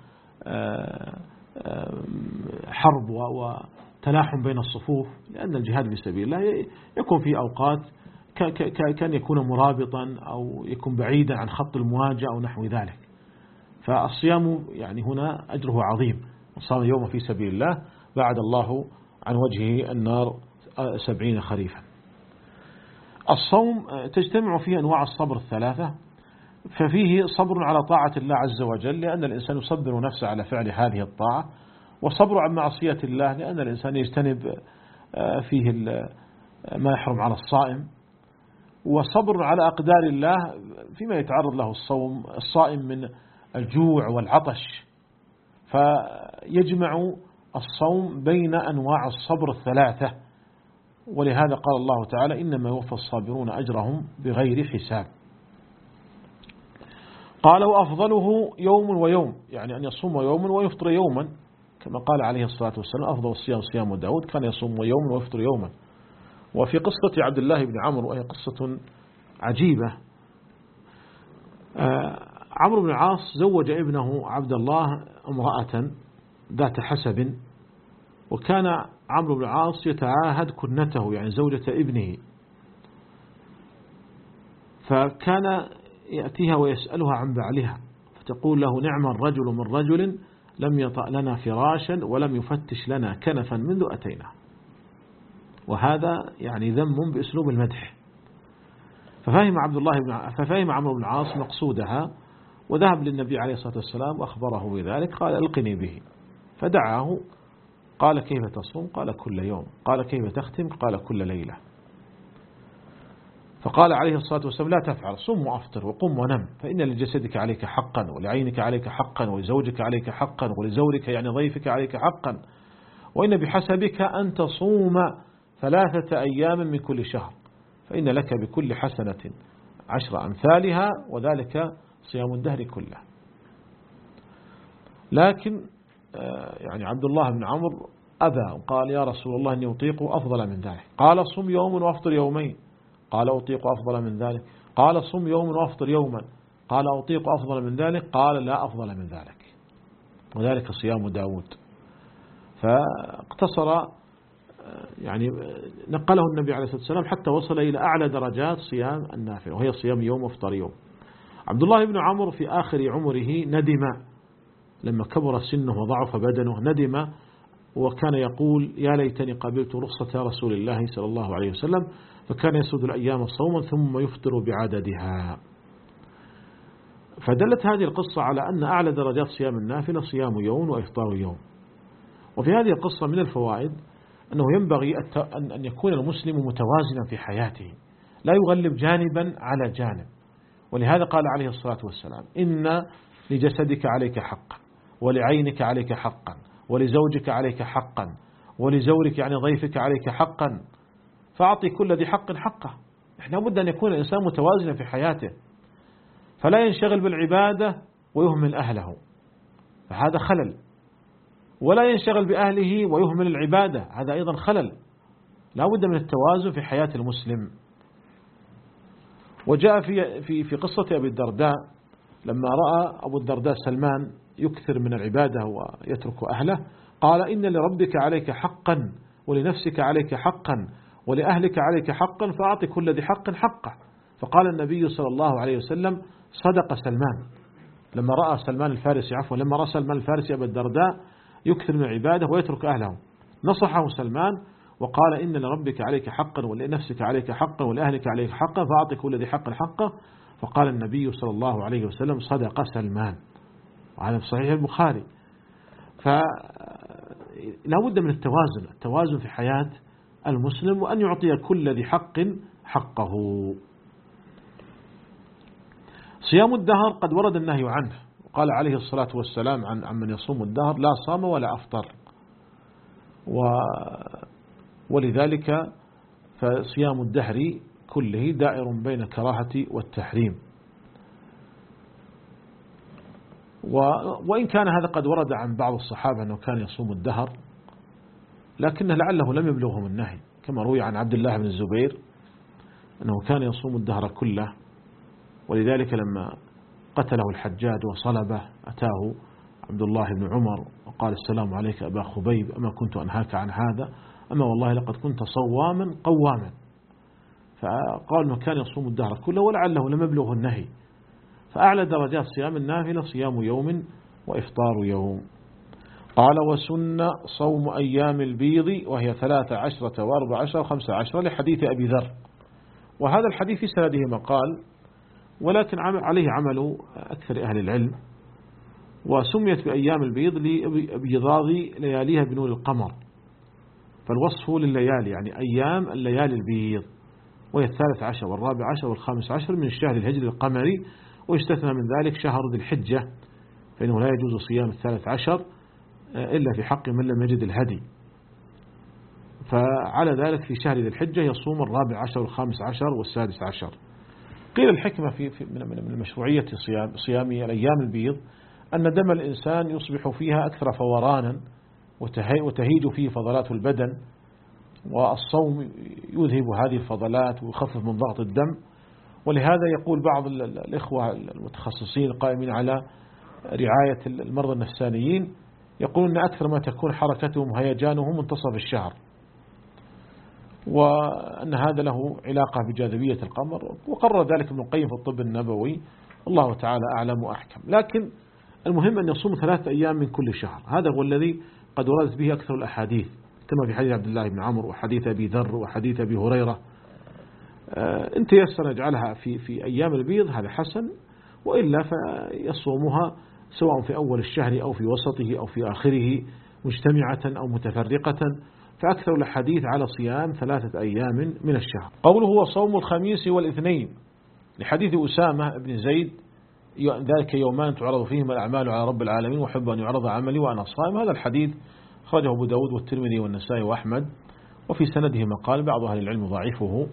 C: حرب وتلاحم بين الصفوف، لأن الجهاد في سبيل الله يكون في أوقات كان يكون مرابطا أو يكون بعيدا عن خط المواجهة أو نحو ذلك. فالصيام يعني هنا أجره عظيم، صام يوم في سبيل الله بعد الله عن وجهه النار سبعين خريفا. الصوم تجتمع فيه أنواع الصبر الثلاثة، ففيه صبر على طاعة الله عز وجل لأن الإنسان يصبر نفسه على فعل هذه الطاعة، وصبر عن معصية الله لأن الإنسان يجتنب فيه ما يحرم على الصائم، وصبر على أقدار الله فيما يتعرض له الصوم الصائم من الجوع والعطش. فيجمع الصوم بين أنواع الصبر الثلاثة، ولهذا قال الله تعالى إنما يوفى الصابرون أجرهم بغير حساب. قال وأفضله يوم ويوم، يعني أن يصوم يوما ويفطر يوما، كما قال عليه الصلاة والسلام أفضل الصيام صيام داود كان يصوم يوما ويفطر يوما. وفي قصة عبد الله بن عمرو وهي قصة عجيبة، عمرو بن العاص زوج ابنه عبد الله امرأة ذات حسب، وكان عمرو بن العاص يتعاهد كنته يعني زوجة ابنه، فكان يأتيها ويسألها عن بعلها فتقول له نعم الرجل من رجل لم يطأ لنا فراشا ولم يفتش لنا كنفا منذ أتينا. وهذا يعني ذم بأسلوب المدح. ففهم عبد الله بن ففهم عمرو بن العاص مقصودها، وذهب للنبي عليه الصلاة والسلام وأخبره بذلك، قال ألقني به، فدعاه قال كيف تصوم؟ قال كل يوم. قال كيف تختم؟ قال كل ليلة. فقال عليه الصلاة والسلام لا تفعل، صم وأفطر وقم ونم، فإن لجسدك عليك حقا ولعينك عليك حقا ولزوجك عليك حقا ولزورك يعني ضيفك عليك حقا، وإن بحسبك أن تصوم ثلاثة أيام من كل شهر، فإن لك بكل حسنة عشر أمثالها وذلك صيام الدهر كله. لكن يعني عبد الله بن عمرو أبى وقال يا رسول الله إني أطيق أفضل من ذلك. قال صم يوم وأفطر يومين. قال أطيق أفضل من ذلك. قال صم يوم وأفطر يوما. قال أطيق أفضل من ذلك. قال لا أفضل من ذلك، وذلك صيام داود. فاقتصر يعني نقله النبي عليه الصلاة والسلام حتى وصل إلى أعلى درجات صيام النافلة، وهي صيام يوم وافطر يوم. عبد الله بن عمرو في آخر عمره ندم لما كبر سنه وضعف بدنه، ندم وكان يقول يا ليتني قبلت رخصة رسول الله صلى الله عليه وسلم، فكان يسود الأيام صوما ثم يفطر بعددها. فدلت هذه القصة على أن أعلى درجات صيام النافلة صيام يوم وإفطار يوم. وفي هذه القصة من الفوائد أنه ينبغي أن يكون المسلم متوازنا في حياته، لا يغلب جانبا على جانب. ولهذا قال عليه الصلاة والسلام: إن لجسدك عليك حقا، ولعينك عليك حقا، ولزوجك عليك حقا، ولزورك يعني ضيفك عليك حقا، فأعطي كل ذي حق حقه. إحنا بد أن يكون الإنسان متوازنا في حياته، فلا ينشغل بالعبادة ويهمل أهله، فهذا خلل، ولا ينشغل بأهله ويهمل العبادة، هذا أيضا خلل. لا بد من التوازن في حياة المسلم. وجاء في في في قصة أبي الدرداء لما رأى أبو الدرداء سلمان يكثر من العبادة ويترك أهله، قال: إن لربك عليك حقا، ولنفسك عليك حقا، ولأهلك عليك حقا، فأعطي كل ذي حق حقه. فقال النبي صلى الله عليه وسلم: صدق سلمان. لما رأى سلمان الفارسي عفوا لما رأى سلمان الفارسي أبا الدرداء يكثر من العبادة ويترك أهله، نصحه سلمان وقال: إن لربك عليك حقا، ولنفسك عليك حقا، ولأهلك عليك حقا، فأعطي كل ذي حق حقه. فقال النبي صلى الله عليه وسلم: صدق سلمان. وهذا في صحيح البخاري. فلا بد من التوازن التوازن في حياة المسلم، وأن يعطي كل ذي حق حقه. صيام الدهر قد ورد النهي عنه، وقال عليه الصلاة والسلام عن عن من يصوم الدهر: لا صام ولا أفطر. و ولذلك فصيام الدهر كله دائر بين الكراهة والتحريم. وإن كان هذا قد ورد عن بعض الصحابة أنه كان يصوم الدهر، لكنه لعله لم يبلغهم النهي، كما روي عن عبد الله بن الزبير أنه كان يصوم الدهر كله. ولذلك لما قتله الحجاج وصلبه أتاه عبد الله بن عمر وقال: السلام عليك أبا خبيب، أما كنت أنهاك عن هذا؟ أما والله لقد كنت صواما قواما. فقال أنه كان يصوم الدهر كله، ولعله لم يبلغه النهي. فأعلى درجات صيام النافلة صيام يوم وإفطار يوم. قال: وسن صوم أيام البيض، وهي ثلاث عشرة وأربع عشرة وخمسة عشرة، لحديث أبي ذر. وهذا الحديث في سنده مقال، ولكن عليه عمل أكثر أهل العلم. وسميت بأيام البيض لابيضاض لياليها بنور القمر، فالوصف لليالي يعني أيام الليالي البيض، وهي الثالث عشر والرابع عشر والخامس عشر من الشهر الهجري القمري، ويستثنى من ذلك شهر ذي الحجة، فإنه لا يجوز صيام الثالث عشر إلا في حق من لم يجد الهدي. فعلى ذلك في شهر ذي الحجة يصوم الرابع عشر والخامس عشر والسادس عشر. قيل الحكمة في في من مشروعية صيام صيام الأيام البيض أن دم الإنسان يصبح فيها أكثر فورانا، وتهيج فيه فضلات البدن، والصوم يذهب هذه الفضلات ويخفف من ضغط الدم. ولهذا يقول بعض الإخوة المتخصصين القائمين على رعاية المرضى النفسانيين، يقولون أن أكثر ما تكون حركتهم وهيجانهم منتصف الشهر، وأن هذا له علاقة بجاذبية القمر، وقرر ذلك ابن القيم في الطب النبوي، الله تعالى أعلم وأحكم. لكن المهم أن يصوم ثلاثة أيام من كل شهر، هذا هو الذي قد وردت به أكثر الأحاديث، كما في حديث عبد الله بن عمرو وحديث أبي ذر وحديث أبي هريرة. إن تيسر يجعلها في في أيام البيض هذا حسن، وإلا فيصومها سواء في أول الشهر أو في وسطه أو في آخره، مجتمعة أو متفرقة. فأكثر الحديث على صيام ثلاثة أيام من الشهر. قوله هو صوم الخميس والاثنين، لحديث أسامة بن زيد: ذلك يومان تعرض فيهما الأعمال على رب العالمين، وحب أن يعرض عملي وأنا صائم. هذا الحديث خرجه أبو داود والترمذي والنسائي وأحمد، وفي سنده مقال بعض أهل العلم ضعيفه.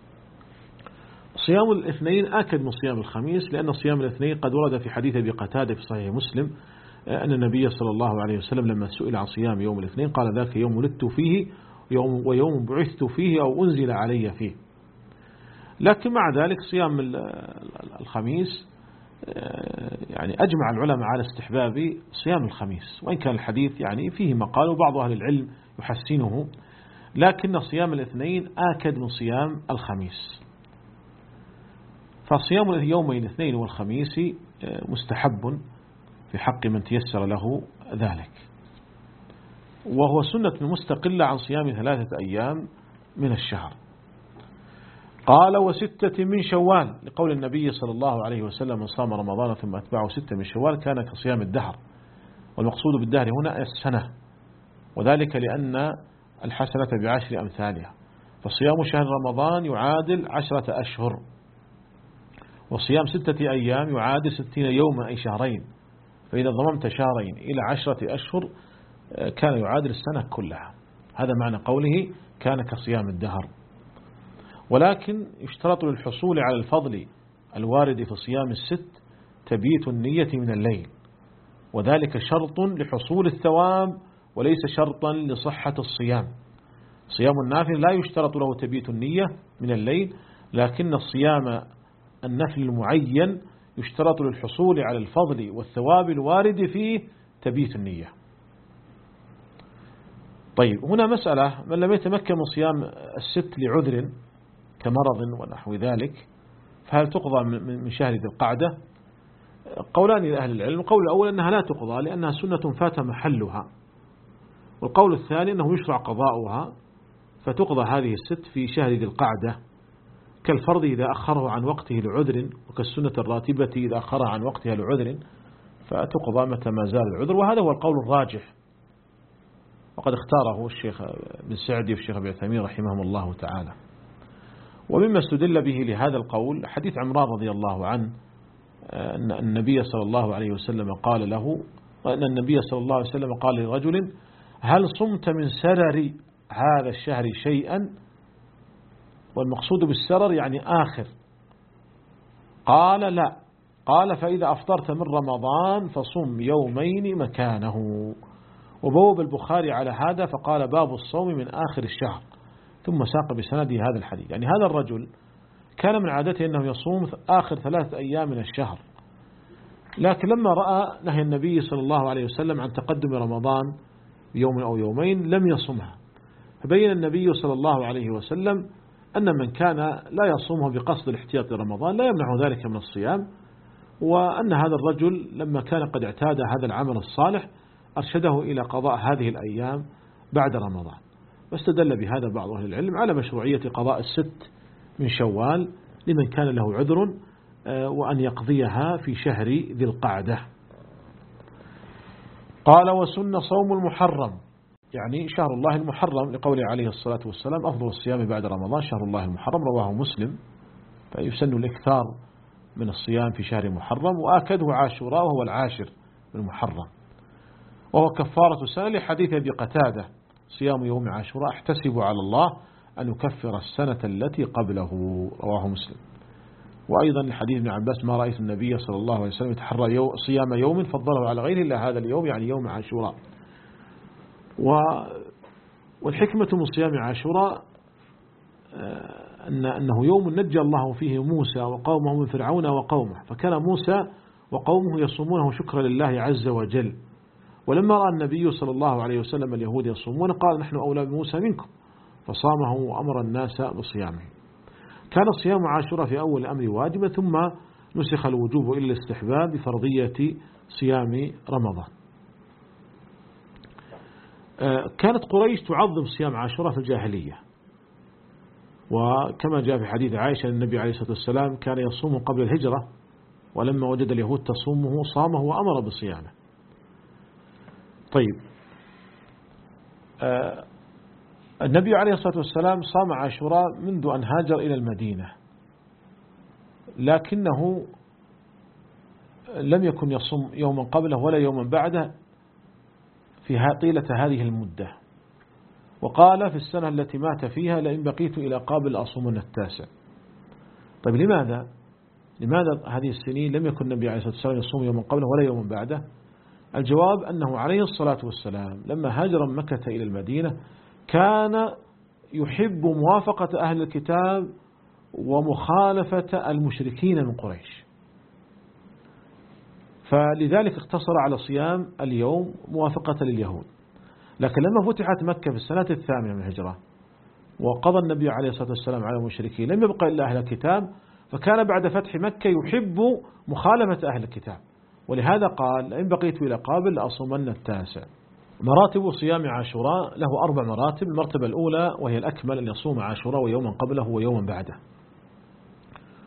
C: صيام الاثنين آكد من صيام الخميس، لأن صيام الاثنين قد ورد في حديث أبي قتادة في صحيح مسلم أن النبي صلى الله عليه وسلم لما سئل عن صيام يوم الاثنين قال: ذاك يوم ولدت فيه يوم ويوم بعثت فيه أو أنزل علي فيه. لكن مع ذلك صيام الخميس يعني أجمع العلماء على استحباب صيام الخميس، وإن كان الحديث يعني فيه مقال وبعض أهل العلم يحسنه، لكن صيام الاثنين آكد من صيام الخميس. فصيام يومي الاثنين والخميس مستحب في حق من تيسر له ذلك، وهو سنة مستقلة عن صيام ثلاثة أيام من الشهر. قال وستة من شوال، لقول النبي صلى الله عليه وسلم من صام رمضان ثم أتبعه ستة من شوال كان كصيام الدهر. والمقصود بالدهر هنا السنة، وذلك لأن الحسنة بعشر أمثالها، فصيام شهر رمضان يعادل عشرة أشهر، وصيام ستة أيام يعادل ستين يوما أي شهرين، فإذا ضممت شهرين إلى عشرة أشهر كان يعادل السنة كلها. هذا معنى قوله كان كصيام الدهر. ولكن يشترط للحصول على الفضل الوارد في صيام الست تبييت النية من الليل، وذلك شرط لحصول الثواب وليس شرطا لصحة الصيام. صيام النافل لا يشترط له تبييت النية من الليل، لكن الصيام النفل المعين يشترط للحصول على الفضل والثواب الوارد فيه تبييت النية. طيب هنا مسألة: من لم يتمكن من صيام الست لعذر كمرض ونحو ذلك فهل تقضى من شهر ذي القعدة؟ قولان لأهل العلم. القول الأول أنها لا تقضى لأنها سنة فات محلها، والقول الثاني أنه يشرع قضاؤها، فتقضى هذه الست في شهر ذي القعدة كالفرض إذا أخره عن وقته لعذر، وكالسنة الراتبة إذا أخرها عن وقتها لعذر فتقضى متى ما زال العذر، وهذا هو القول الراجح، وقد اختاره الشيخ بن سعدي والشيخ ابن عثيمين رحمهم الله تعالى. ومما استدل به لهذا القول حديث عمران رضي الله عنه أن النبي صلى الله عليه وسلم قال له أن النبي صلى الله عليه وسلم قال لرجل: هل صمت من سرر هذا الشهر شيئا؟ والمقصود بالسرر يعني آخر. قال: لا. قال: فإذا أفطرت من رمضان فصم يومين مكانه. وبوب البخاري على هذا فقال: باب الصوم من آخر الشهر، ثم ساق بسنده هذا الحديث. يعني هذا الرجل كان من عادته أنه يصوم آخر ثلاثة أيام من الشهر، لكن لما رأى نهي النبي صلى الله عليه وسلم عن تقدم رمضان بيوم أو يومين لم يصومها، فبين النبي صلى الله عليه وسلم أن من كان لا يصومه بقصد الاحتياط لرمضان لا يمنع ذلك من الصيام، وأن هذا الرجل لما كان قد اعتاد هذا العمل الصالح أرشده إلى قضاء هذه الأيام بعد رمضان. واستدل بهذا بعض أهل العلم على مشروعية قضاء الست من شوال لمن كان له عذر، وأن يقضيها في شهر ذي القعدة. قال: وسن صوم المحرم، يعني شهر الله المحرم، لقوله عليه الصلاة والسلام: أفضل الصيام بعد رمضان شهر الله المحرم، رواه مسلم. فيسن الإكثار من الصيام في شهر محرم، وآكده عاشوراء وهو العاشر من محرم، وهو كفارة سنة لحديث أبي قتادة: صيام يوم عاشوراء احتسب على الله أن يكفر السنة التي قبله، رواه مسلم. وأيضا لحديث ابن عباس: ما رأيت النبي صلى الله عليه وسلم يتحرى يوم صيام يوم فضله على غيره إلا هذا اليوم، يعني يوم عاشوراء. والحكمة من صيام عاشوراء أن أنه يوم نجى الله فيه موسى وقومه من فرعون وقومه، فكان موسى وقومه يصومونه شكرا لله عز وجل. ولما رأى النبي صلى الله عليه وسلم اليهود يصومون قال: نحن أولى بموسى منكم، فصامه وأمر الناس بصيامه. كان صيام عاشوراء في أول الأمر واجبا، ثم نسخ الوجوب إلى الاستحباب بفرضية صيام رمضان. كانت قريش تعظم صيام عاشوراء في الجاهلية، وكما جاء في حديث عائشة النبي عليه الصلاة والسلام كان يصوم قبل الهجرة، ولما وجد اليهود تصومه صامه وأمر بصيامه. طيب، آه النبي عليه الصلاة والسلام صام عاشوراء منذ أن هاجر إلى المدينة، لكنه لم يكن يصوم يوما قبله ولا يوما بعده في طيلة هذه المدة، وقال في السنة التي مات فيها: لئن بقيت إلى قابل أصومن التاسع. طيب، لماذا لماذا هذه السنين لم يكن النبي عليه الصلاة والسلام يصوم يوما قبله ولا يوما بعده؟ الجواب أنه عليه الصلاة والسلام لما هاجر من مكة إلى المدينة كان يحب موافقة أهل الكتاب ومخالفة المشركين من قريش، فلذلك اقتصر على صيام اليوم موافقة لليهود. لكن لما فتحت مكة في السنة الثامنة من الهجرة وقضى النبي عليه الصلاة والسلام على المشركين لم يبقى إلا أهل الكتاب، فكان بعد فتح مكة يحب مخالفة أهل الكتاب، ولهذا قال: إن بقيت إلى قابل لأصومن التاسع. مراتب صيام عاشوراء له أربع مراتب. المرتبة الأولى وهي الأكمل أن يصوم عاشوراء ويوما قبله ويوما بعده،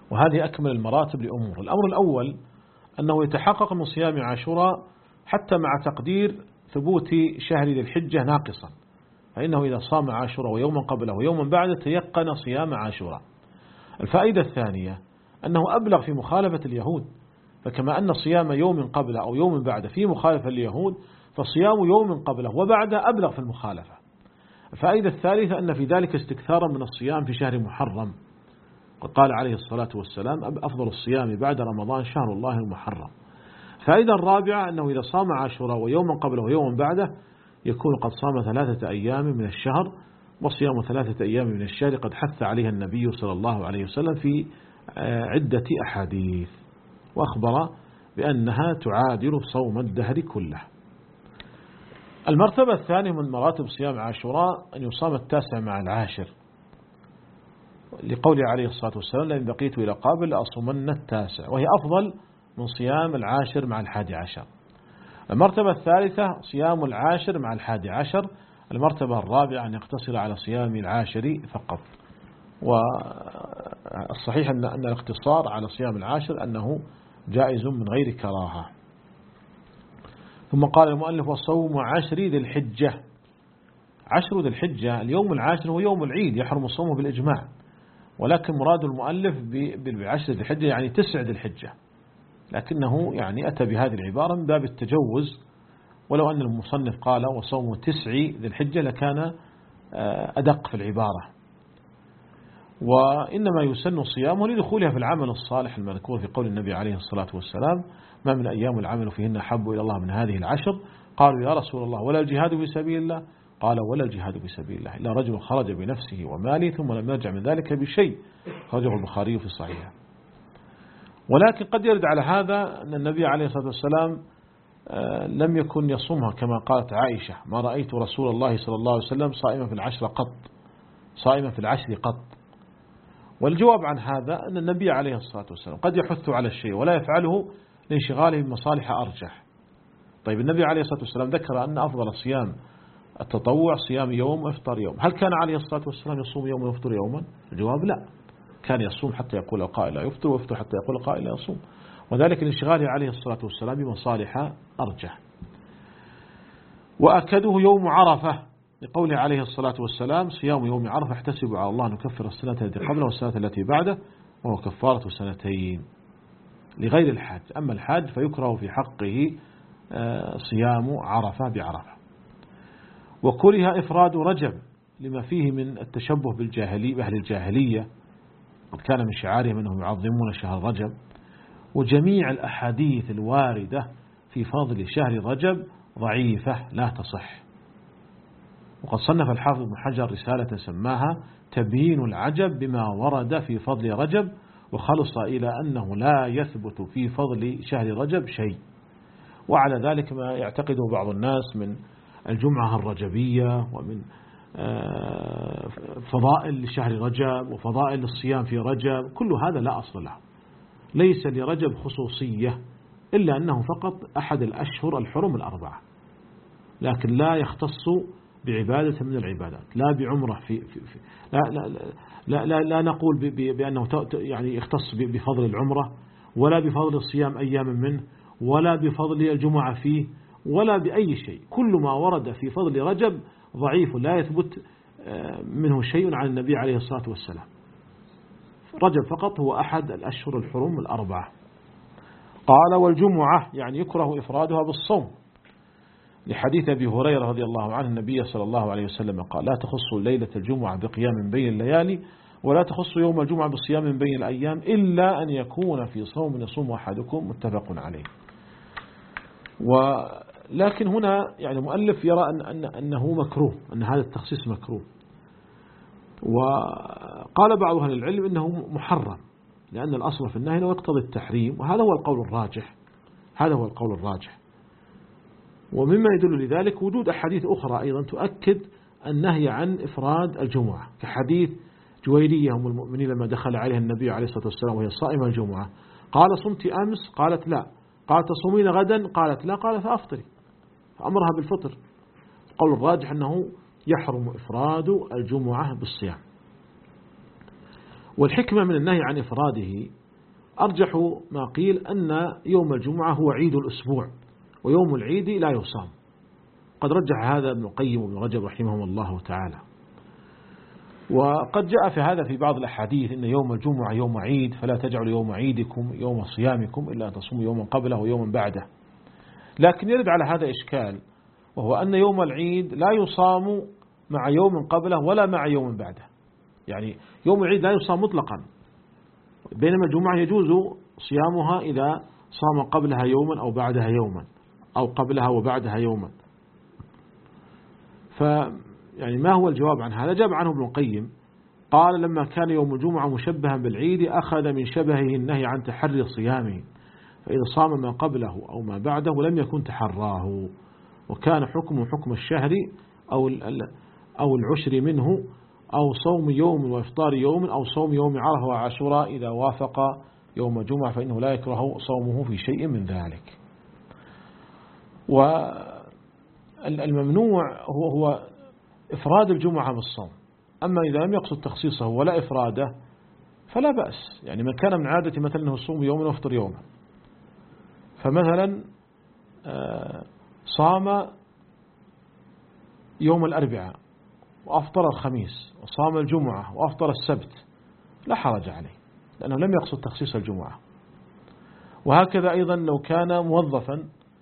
C: وهذه أكمل المراتب لأمور. الأمر الأول أنه يتحقق من صيام عاشوراء حتى مع تقدير ثبوت شهر ذي الحجة ناقصا، فإنه إذا صام عاشوراء ويوما قبله ويوما بعده تيقن صيام عاشوراء. الفائدة الثانية أنه أبلغ في مخالفة اليهود، فكما أن صيام يوم قبله أو يوم بعده في مخالفة اليهود، فصيام يوم قبله وبعده أبلغ في المخالفة. الفائدة الثالثة أن في ذلك استكثارا من الصيام في شهر محرم، قال عليه الصلاة والسلام أفضل الصيام بعد رمضان شهر الله المحرم. الفائدة الرابعة أنه إذا صام عاشوراء ويوما قبله ويوما بعده يكون قد صام ثلاثة أيام من الشهر، وصيام ثلاثة أيام من الشهر قد حث عليها النبي صلى الله عليه وسلم في عدة أحاديث، وأخبر بأنها تعادل صوم الدهر كله. المرتبة الثانية من مراتب صيام عاشوراء أن يصام التاسع مع العاشر، لقوله عليه الصلاة والسلام لئن بقيت إلى قابل لأصومن التاسع، وهي أفضل من صيام العاشر مع الحادي عشر. المرتبة الثالثة صيام العاشر مع الحادي عشر. المرتبة الرابعة أن يقتصر على صيام العاشر فقط، والصحيح أن الاقتصار على صيام العاشر أنه جائز من غير كراهة. ثم قال المؤلف وصوم عشر ذي الحجة. عشر ذي الحجة اليوم العاشر هو يوم العيد يحرم صومه بالإجماع، ولكن مراد المؤلف بعشر ذي الحجة يعني تسع ذي الحجة، لكنه يعني أتى بهذه العبارة من باب التجوز، ولو أن المصنف قال وصوم تسع ذي الحجة لكان أدق في العبارة. وإنما يسن صيامه لدخولها في العمل الصالح المذكور في قول النبي عليه الصلاة والسلام ما من أيام العمل فيهن أحب إلى الله من هذه العشر. قالوا يا رسول الله ولا الجهاد في سبيل الله؟ قال ولا الجهاد في سبيل الله إلا رجل خرج بنفسه وماله ثم لم يرجع من ذلك بشيء، خرجه البخاري في الصحيح. ولكن قد يرد على هذا أن النبي عليه الصلاة والسلام لم يكن يصومها كما قالت عائشة ما رأيت رسول الله صلى الله عليه وسلم صائما في العشر قط صائما في العشر قط. والجواب عن هذا أن النبي عليه الصلاة والسلام قد يحث على الشيء ولا يفعله لانشغاله بمصالح أرجح. طيب النبي عليه الصلاة والسلام ذكر أن أفضل صيام التطوع صيام يوم وإفطار يوم. هل كان عليه الصلاة والسلام يصوم يوم ويفطر يوما؟ الجواب لا، كان يصوم حتى يقول القائل لا يفطر، ويفطر حتى يقول القائل لا يصوم، وذلك لانشغاله عليه الصلاة والسلام بمصالح أرجح. وأكده يوم عرفة لقوله عليه الصلاة والسلام صيام يوم عرفة احتسب على الله أن يكفر السنة التي قبله والسنة التي بعده، وهو كفارة سنتين لغير الحاج. أما الحاج فيكره في حقه صيام عرفة بعرفة. وكره إفراد رجب لما فيه من التشبه بالجاهلي بأهل الجاهلية، قد كان من شعارهم أنهم يعظمون شهر رجب. وجميع الأحاديث الواردة في فضل شهر رجب ضعيفة لا تصح. وقد صنف الحافظ ابن حجر رسالة سماها تبيين العجب بما ورد في فضل رجب، وخلص إلى أنه لا يثبت في فضل شهر رجب شيء، وعلى ذلك ما يعتقده بعض الناس من الجمعة الرجبية ومن فضائل لشهر رجب وفضائل الصيام في رجب، كل هذا لا أصل له. ليس لرجب خصوصية إلا أنه فقط أحد الأشهر الحرم الأربعة، لكن لا يختص بعبادة من العبادات، لا بعمرة في, في, في لا, لا, لا, لا, لا نقول بأنه يعني يختص بفضل العمرة، ولا بفضل الصيام أيام منه، ولا بفضل الجمعة فيه، ولا بأي شيء. كل ما ورد في فضل رجب ضعيف لا يثبت منه شيء عن النبي عليه الصلاة والسلام. رجب فقط هو أحد الأشهر الحرم الأربعة. قال والجمعة يعني يكره إفرادها بالصوم، لحديث أبي هريرة رضي الله عنه النبي صلى الله عليه وسلم قال لا تخص ليلة الجمعة بقيام بين الليالي، ولا تخص يوم الجمعة بصيام بين الأيام، إلا أن يكون في صوم يصوم أحدكم، متفق عليه. ولكن هنا يعني المؤلف يرى أن أن أنه مكروه، أن هذا التخصيص مكروه. وقال بعض أهل العلم إنه محرم، لأن الأصل في النهي يقتضي التحريم، وهذا هو القول الراجح هذا هو القول الراجح. ومما يدل لذلك وجود أحاديث أخرى أيضا تؤكد النهي عن إفراد الجمعة، كحديث جويرية أم المؤمنين لما دخل عليها النبي عليه الصلاة والسلام وهي صائمة الجمعة، قال صمت أمس؟ قالت لا. قال تصومين غدا؟ قالت لا. قال فأفطري، فأمرها بالفطر. القول الراجح أنه يحرم إفراد الجمعة بالصيام. والحكمة من النهي عن إفراده أرجح ما قيل أن يوم الجمعة هو عيد الأسبوع ويوم العيد لا يصام. قد رجح هذا ابن القيم وابن رجب رحمهم الله تعالى. وقد جاء في هذا في بعض الأحاديث إن يوم الجمعة يوم عيد فلا تجعلوا يوم عيدكم يوم صيامكم إلا أن تصوموا يوما قبله ويوما بعده. لكن يرد على هذا إشكال، وهو أن يوم العيد لا يصام مع يوم قبله ولا مع يوم بعده. يعني يوم العيد لا يصام مطلقا، بينما الجمعة يجوز صيامها إذا صام قبلها يوما أو بعدها يوما أو قبلها وبعدها يوما. ف يعني ما هو الجواب عن هذا؟ جاب عنه ابن القيم قال لما كان يوم الجمعة مشبها بالعيد أخذ من شبهه النهي عن تحري صيامه، فإذا صام ما قبله أو ما بعده لم يكن تحراه، وكان حكمه حكم الشهر أو أو العشر منه أو صوم يوم وإفطار يوم أو صوم يوم عرفة وعاشوراء إذا وافق يوم الجمعة فإنه لا يكره صومه في شيء من ذلك. والممنوع هو هو إفراد الجمعة بالصوم، أما إذا لم يقصد تخصيصه ولا إفراده فلا بأس. يعني من كان من عادة مثلا أنه صوم يوما وافطر يوما، فمثلا صام يوم الأربعاء وأفطر الخميس وصام الجمعة وأفطر السبت لا حرج عليه، لأنه لم يقصد تخصيص الجمعة. وهكذا أيضا لو كان موظفا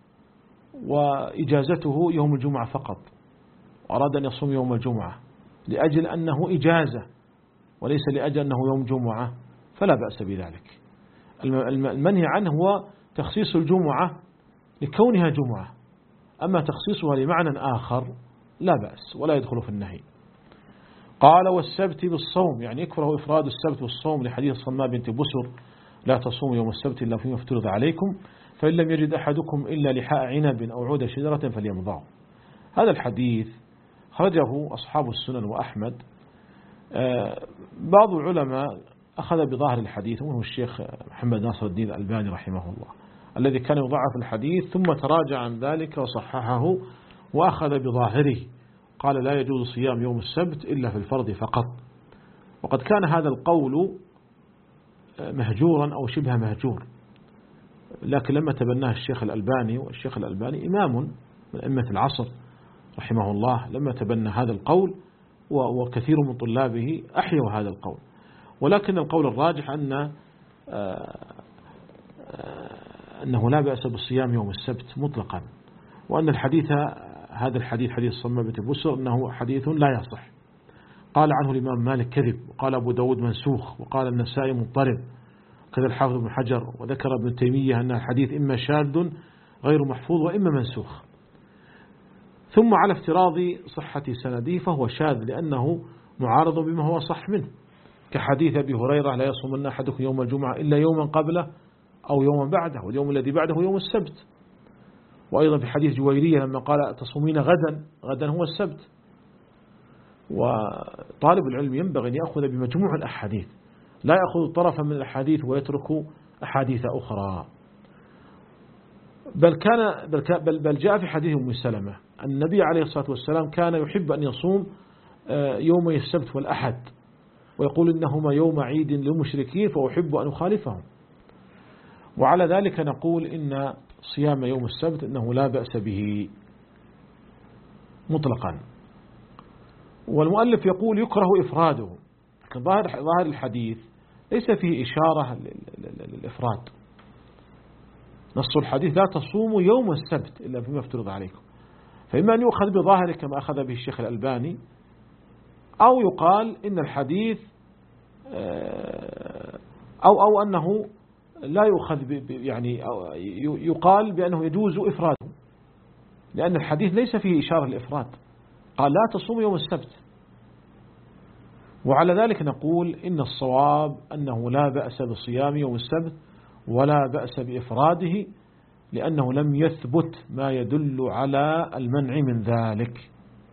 C: وإجازته يوم الجمعة فقط وأراد أن يصوم يوم الجمعة لأجل أنه إجازة وليس لأجل أنه يوم جمعة فلا بأس بذلك. المنهي عنه هو تخصيص الجمعة لكونها جمعة، أما تخصيصها لمعنى آخر لا بأس ولا يدخل في النهي. قال والسبت بالصوم، يعني يكره إفراد السبت بالصوم لحديث صماء بنت بسر لا تصوم يوم السبت إلا فيما افترض عليكم، فإن لم يجد أحدكم إلا لحاء عنب أو عود شجرة فليمضغه. هذا الحديث خرجه أصحاب السنن وأحمد. بعض العلماء أخذ بظاهر الحديث وهو الشيخ محمد ناصر الدين الألباني رحمه الله، الذي كان يضعف الحديث ثم تراجع عن ذلك وصححه وأخذ بظاهره، قال لا يجوز صيام يوم السبت إلا في الفرض فقط. وقد كان هذا القول مهجورا أو شبه مهجور، لكن لما تبناه الشيخ الألباني، والشيخ الألباني إمام من أئمة العصر رحمه الله، لما تبنى هذا القول وكثير من طلابه أحيوا هذا القول. ولكن القول الراجح أن أنه لا بأس بالصيام يوم السبت مطلقا، وأن الحديث هذا الحديث حديث صماء بنت بسر أنه حديث لا يصح. قال عنه الإمام مالك كذب، وقال أبو داود منسوخ، وقال النسائي مضطرب، كذا الحافظ ابن حجر، وذكر ابن تيمية أن الحديث إما شاذ غير محفوظ وإما منسوخ. ثم على افتراض صحة سنده فهو شاذ لأنه معارض بما هو صح منه، كحديث أبي هريرة لا يصومن أحدكم يوم الجمعة إلا يوما قبله أو يوما بعده، واليوم الذي بعده يوم السبت. وأيضا في حديث جويرية لما قال تصومين غدا، غدا هو السبت. وطالب العلم ينبغي أن يأخذ بمجموع الأحاديث، لا يأخذ طرفا من الأحاديث ويترك أحاديث أخرى. بل كان بل, بل جاء في حديث أم سلمة أن النبي عليه الصلاة والسلام كان يحب أن يصوم يومي السبت والأحد، ويقول إنهما يوم عيد للمشركين فأحب أن أخالفهم. وعلى ذلك نقول إن صيام يوم السبت إنه لا بأس به مطلقا. والمؤلف يقول يكره إفراده، لكن ظاهر ظاهر الحديث ليس فيه إشارة للإفراد. نص الحديث لا تصوموا يوم السبت إلا فيما افترض عليكم، فإما أن يؤخذ بظاهره كما أخذ به الشيخ الألباني، أو يقال إن الحديث أو أو أنه لا يؤخذ يعني يقال بأنه يجوز إفراده، لأن الحديث ليس فيه إشارة للإفراد، قال لا تصوم يوم السبت. وعلى ذلك نقول إن الصواب أنه لا بأس بصيام يوم السبت ولا بأس بإفراده، لأنه لم يثبت ما يدل على المنع من ذلك،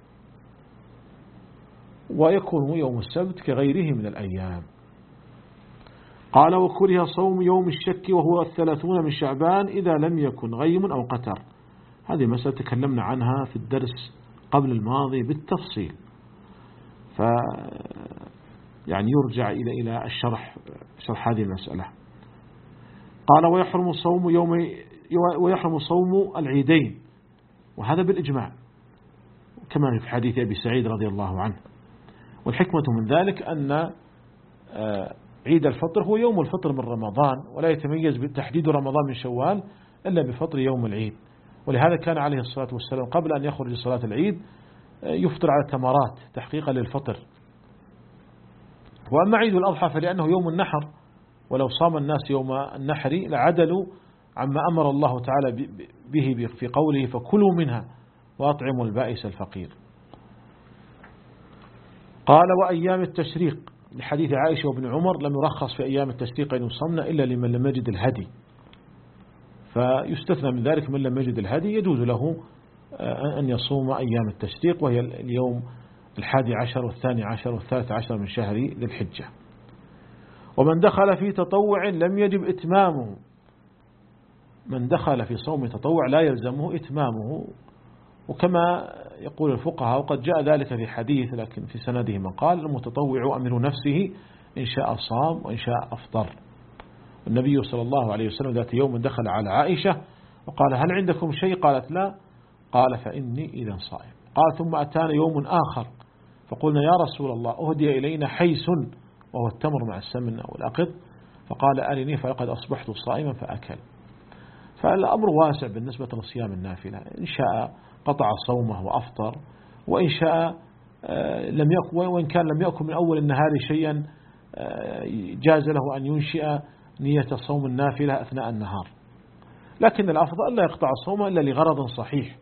C: ويكون يوم السبت كغيره من الأيام. قال وكره صوم يوم الشك وهو الثلاثون من شعبان إذا لم يكن غيم أو قتر. هذه مسألة تكلمنا عنها في الدرس قبل الماضي بالتفصيل، يعني يرجع إلى إلى الشرح شرح هذه المسألة. قال ويحرم صوم يوم ويحرم صوم العيدين، وهذا بالإجماع كما في حديث أبي سعيد رضي الله عنه. والحكمة من ذلك أن عيد الفطر هو يوم الفطر من رمضان، ولا يتميز بتحديد رمضان من شوال إلا بفطر يوم العيد. ولهذا كان عليه الصلاة والسلام قبل أن يخرج لصلاة العيد يفطر على تمرات تحقيقا للفطر. وأما عيد الأضحى فلأنه يوم النحر، ولو صام الناس يوم النحر لعدلوا عما أمر الله تعالى به في قوله فكلوا منها وأطعموا البائس الفقير. قال وأيام التشريق لحديث عائشة وابن عمر لم يرخص في أيام التشريق أن يصمن إلا لمن لم يجد الهدي، فيستثنى من ذلك من لم يجد الهدي يجوز له أن يصوم أيام التشريق، وهي اليوم الحادي عشر والثاني عشر والثالث عشر من شهر ذي الحجة. ومن دخل في تطوع لم يجب إتمامه، من دخل في صوم تطوع لا يلزمه إتمامه، وكما يقول الفقهاء وقد جاء ذلك في حديث لكن في سنده من قال المتطوع أمر نفسه إن شاء صام وإن شاء أفطر. النبي صلى الله عليه وسلم ذات يوم دخل على عائشة وقال هل عندكم شيء؟ قالت لا، قال فإني إذا صائم. قال ثم أتانا يوم آخر فقلنا يا رسول الله أهدي إلينا حيس وهو التمر مع السمن أو الأقط، فقال أرني فلقد أصبحت صائما فأكل. فالأمر واسع بالنسبة لصيام النافلة، إن شاء قطع صومه وأفطر، وإن شاء لم يأكل، وإن كان لم يأكل من أول النهار شيئا جاز له أن ينشئ نية صوم النافلة أثناء النهار، لكن الأفضل لا يقطع صومه إلا لغرض صحيح.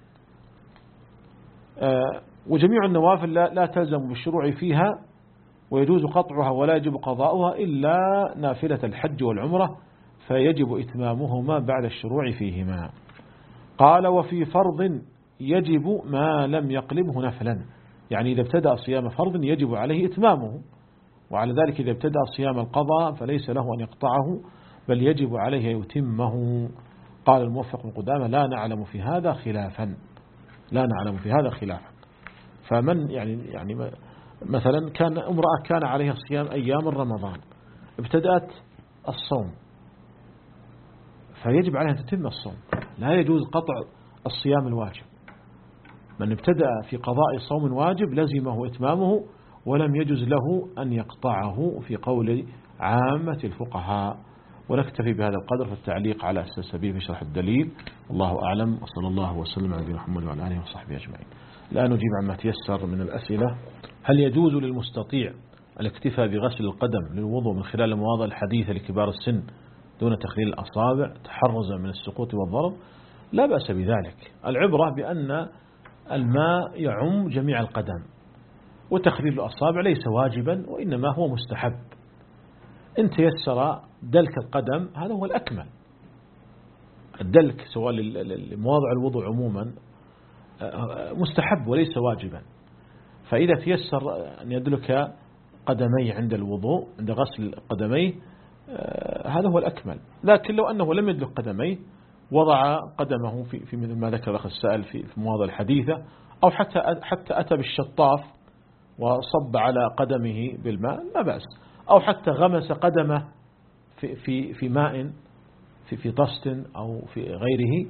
C: وجميع النوافل لا تلزم بالشروع فيها، ويجوز قطعها ولا يجب قضاؤها إلا نافلة الحج والعمرة، فيجب إتمامهما بعد الشروع فيهما. قال وفي فرض يجب ما لم يقلبه نفلا، يعني إذا ابتدأ صيام فرض يجب عليه إتمامه، وعلى ذلك إذا ابتدأ صيام القضاء فليس له أن يقطعه بل يجب عليه يتمه. قال الموفق بن قدامة لا نعلم في هذا خلافا، لا نعلم في هذا خلافا. فمن يعني يعني مثلا كان امرأة كان عليها صيام أيام رمضان ابتدأت الصوم فيجب عليها أن تتم الصوم، لا يجوز قطع الصيام الواجب. من ابتدأ في قضاء صوم واجب لزمه إتمامه ولم يجوز له أن يقطعه في قول عامة الفقهاء. ونكتفي بهذا القدر في التعليق على أساس السبيل في شرح الدليل، والله أعلم، وصلى الله وسلم على نبينا محمد وعلى آله وصحبه أجمعين. الآن نجيب عما تيسر من الأسئلة. هل يجوز للمستطيع الاكتفاء بغسل القدم للوضوء من خلال المواضع الحديثة لكبار السن دون تخليل الأصابع تحرزا من السقوط والضرب؟ لا بأس بذلك، العبرة بأن الماء يعم جميع القدم، وتخليل الأصابع ليس واجبا وإنما هو مستحب. إن تيسر دلك القدم هذا هو الأكمل، الدلك سواء لمواضع الوضوء عموما مستحب وليس واجبا، فإذا تيسر أن يدلك قدمي عند الوضوء عند غسل قدميه هذا هو الأكمل. لكن لو أنه لم يدلك قدميه وضع قدمه في في مثل ما ذكر الأخ السائل في المواضع الحديثة، أو حتى حتى أتى بالشطاف وصب على قدمه بالماء لا بأس، أو حتى غمس قدمه في في في ماء في في طست أو في غيره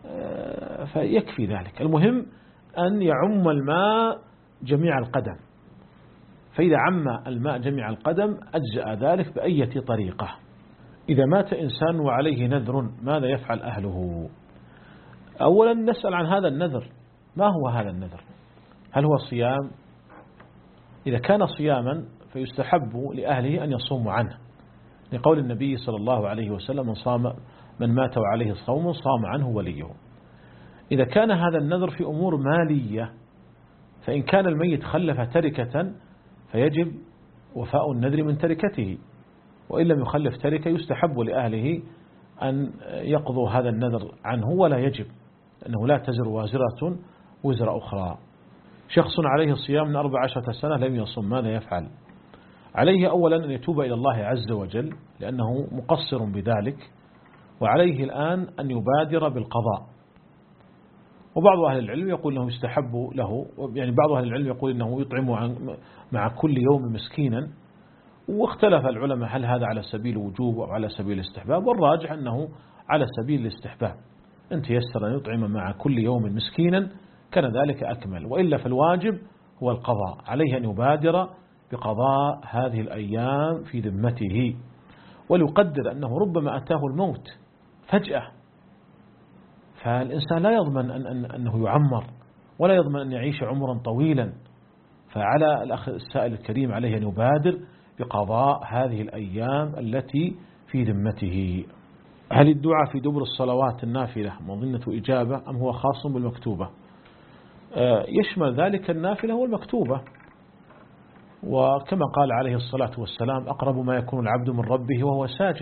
C: فيكفي ذلك. المهم أن يعم الماء جميع القدم، فإذا عم الماء جميع القدم أجزأ ذلك بأية طريقة. إذا مات إنسان وعليه نذر ماذا يفعل أهله؟ أولا نسأل عن هذا النذر، ما هو هذا النذر؟ هل هو صيام؟ إذا كان صياما فيستحب لأهله أن يصوموا عنه، لقول النبي صلى الله عليه وسلم من صام من مات وعليه صوم صام عنه وليه. إذا كان هذا النذر في أمور مالية فإن كان الميت خلف تركة فيجب وفاء النذر من تركته، وإن لم يخلف تركة يستحب لأهله أن يقضوا هذا النذر عنه ولا يجب، لأنه لا تزر وازرة وزر أخرى. شخص عليه الصيام من أربع عشرة سنة لم يصم ماذا يفعل؟ عليه أولا أن يتوب إلى الله عز وجل لأنه مقصر بذلك، وعليه الآن أن يبادر بالقضاء، وبعض أهل العلم يقول أنه يستحب له، يعني بعض أهل العلم يقول أنه يطعم مع كل يوم مسكينا، واختلف العلماء هل هذا على سبيل الوجوب أو على سبيل الاستحباب، والراجح أنه على سبيل الاستحباب. أن تيسر أن يطعم مع كل يوم مسكينا كان ذلك أكمل، وإلا فالواجب هو القضاء، عليه أن يبادر بقضاء هذه الأيام في ذمته، وليقدر أنه ربما أتاه الموت فجأة، فالإنسان لا يضمن أن أن أنه يعمر ولا يضمن أن يعيش عمرا طويلا، فعلى الأخ السائل الكريم عليه أن يبادر بقضاء هذه الأيام التي في ذمته. هل الدعاء في دبر الصلوات النافلة مظنة إجابة أم هو خاص بالمكتوبة؟ يشمل ذلك النافلة والمكتوبة، وكما قال عليه الصلاة والسلام أقرب ما يكون العبد من ربه وهو ساجد،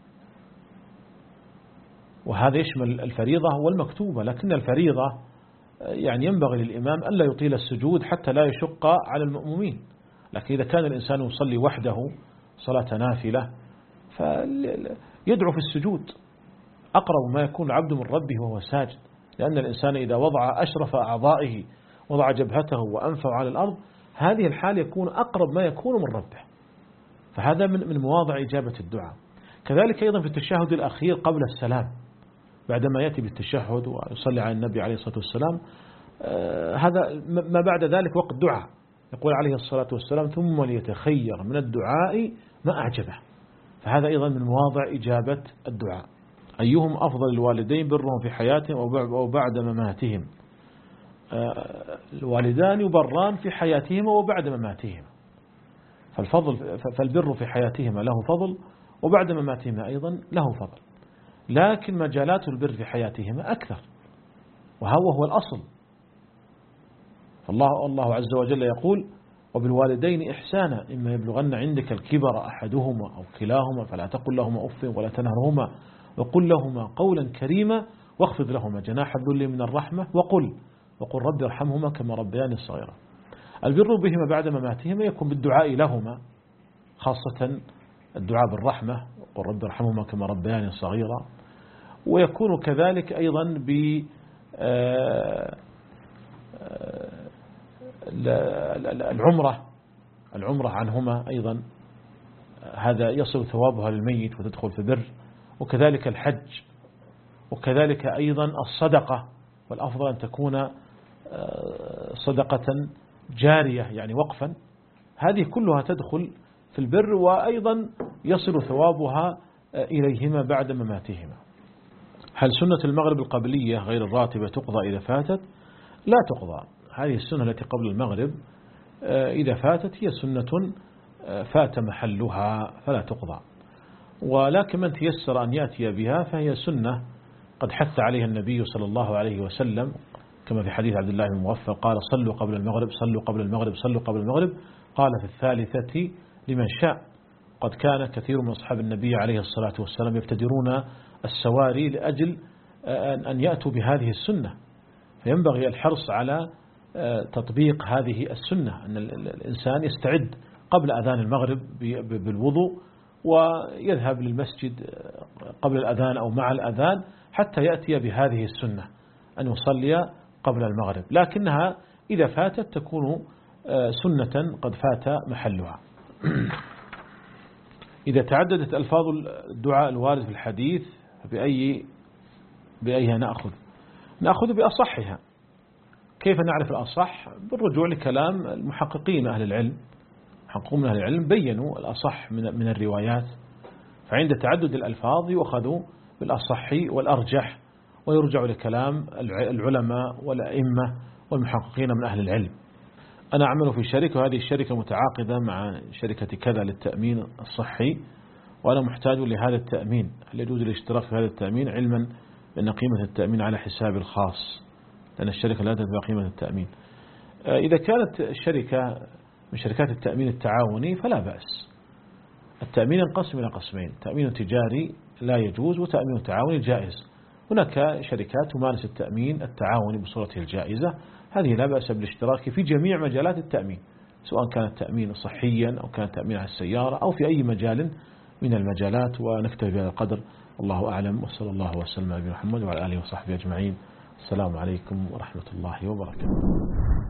C: وهذا يشمل الفريضة والمكتوبة. لكن الفريضة يعني ينبغي للإمام ألا يطيل السجود حتى لا يشق على المأمومين، لكن إذا كان الإنسان يصلي وحده صلاة نافلة فيدعو في السجود أقرب ما يكون العبد من ربه وهو ساجد، لأن الإنسان إذا وضع أشرف أعضائه، وضع جبهته وأنفه على الأرض، هذه الحال يكون أقرب ما يكون من ربه، فهذا من من مواضع إجابة الدعاء. كذلك أيضا في التشهد الأخير قبل السلام، بعدما يأتي بالتشهد ويصلي على النبي عليه الصلاة والسلام، هذا ما بعد ذلك وقت دعاء، يقول عليه الصلاة والسلام ثم ليتخير من الدعاء ما أعجبه، فهذا أيضا من مواضع إجابة الدعاء. أيهم أفضل الوالدين برهم في حياتهم أو بعد مماتهم؟ الوالدان يبران في حياتهما وبعد مماتهما، فالفضل فالبر في حياتهما له فضل، وبعد مماتهما أيضا له فضل، لكن مجالات البر في حياتهما أكثر، وهو هو الأصل. فالله الله عز وجل يقول وبالوالدين إحسانا إما يبلغن عندك الكبر أحدهما أو كلاهما فلا تقل لهما أف ولا تنهرهما وقل لهما قولا كريما واخفض لهما جناح الذل من الرحمة وقل وقل رب ارحمهما كما ربياني صغيرا. البر بهما بعد مماتهما يكون بالدعاء لهما، خاصة الدعاء بالرحمة وقل رب ارحمهما كما ربياني صغيرا، ويكون كذلك أيضا ب العمرة العمرة عنهما أيضا، هذا يصل ثوابها للميت وتدخل في بر، وكذلك الحج، وكذلك أيضا الصدقة، والأفضل أن تكون صدقة جارية يعني وقفا، هذه كلها تدخل في البر، وأيضا يصل ثوابها إليهما بعد مماتهما. هل سنة المغرب القبلية غير الراتبة تقضى إذا فاتت؟ لا تقضى، هذه السنة التي قبل المغرب إذا فاتت هي سنة فات محلها فلا تقضى، ولكن من تيسر أن يأتي بها فهي سنة قد حث عليها النبي صلى الله عليه وسلم، كما في حديث عبد الله بن مغفل قال صلوا قبل المغرب صلوا قبل المغرب صلوا قبل المغرب، قال في الثالثة لمن شاء. قد كان كثير من أصحاب النبي عليه الصلاة والسلام يبتدرون السواري لأجل أن يأتوا بهذه السنة، فينبغي الحرص على تطبيق هذه السنة، أن الإنسان يستعد قبل أذان المغرب بالوضوء ويذهب للمسجد قبل الأذان أو مع الأذان حتى يأتي بهذه السنة أن يصلي قبل المغرب، لكنها إذا فاتت تكون سنة قد فات محلها. إذا تعددت ألفاظ الدعاء الوارد في الحديث بأي بأيها نأخذ؟ نأخذ بأصحها. كيف نعرف الأصح؟ بالرجوع لكلام المحققين أهل العلم، محققون من أهل العلم بينوا الأصح من من الروايات، فعند تعدد الألفاظ يؤخذ بالأصح والأرجح، ويرجع لكلام العلماء والأئمة والمحققين من أهل العلم. أنا أعمل في شركة، وهذه الشركة متعاقدة مع شركة كذا للتأمين الصحي، وأنا محتاج لهذا التأمين، هل يجوز الاشتراك في هذا التأمين علما بأن قيمة التأمين على حساب الخاص، لأن الشركة لا تدفع قيمة التأمين. إذا كانت الشركة من شركات التأمين التعاوني فلا بأس. التأمين ينقسم إلى قسمين: تأمين تجاري لا يجوز، وتأمين تعاوني جائز. هناك شركات تمارس التأمين التعاوني بصورته الجائزة، هذه لا بأس بالاشتراك في جميع مجالات التأمين، سواء كان التأمين صحيا أو كان التأمين على السيارة أو في أي مجال من المجالات. ونكتفي بهذا القدر، الله أعلم، وصلى الله وسلم على محمد وعلى آله وصحبه أجمعين. السلام عليكم ورحمة الله وبركاته.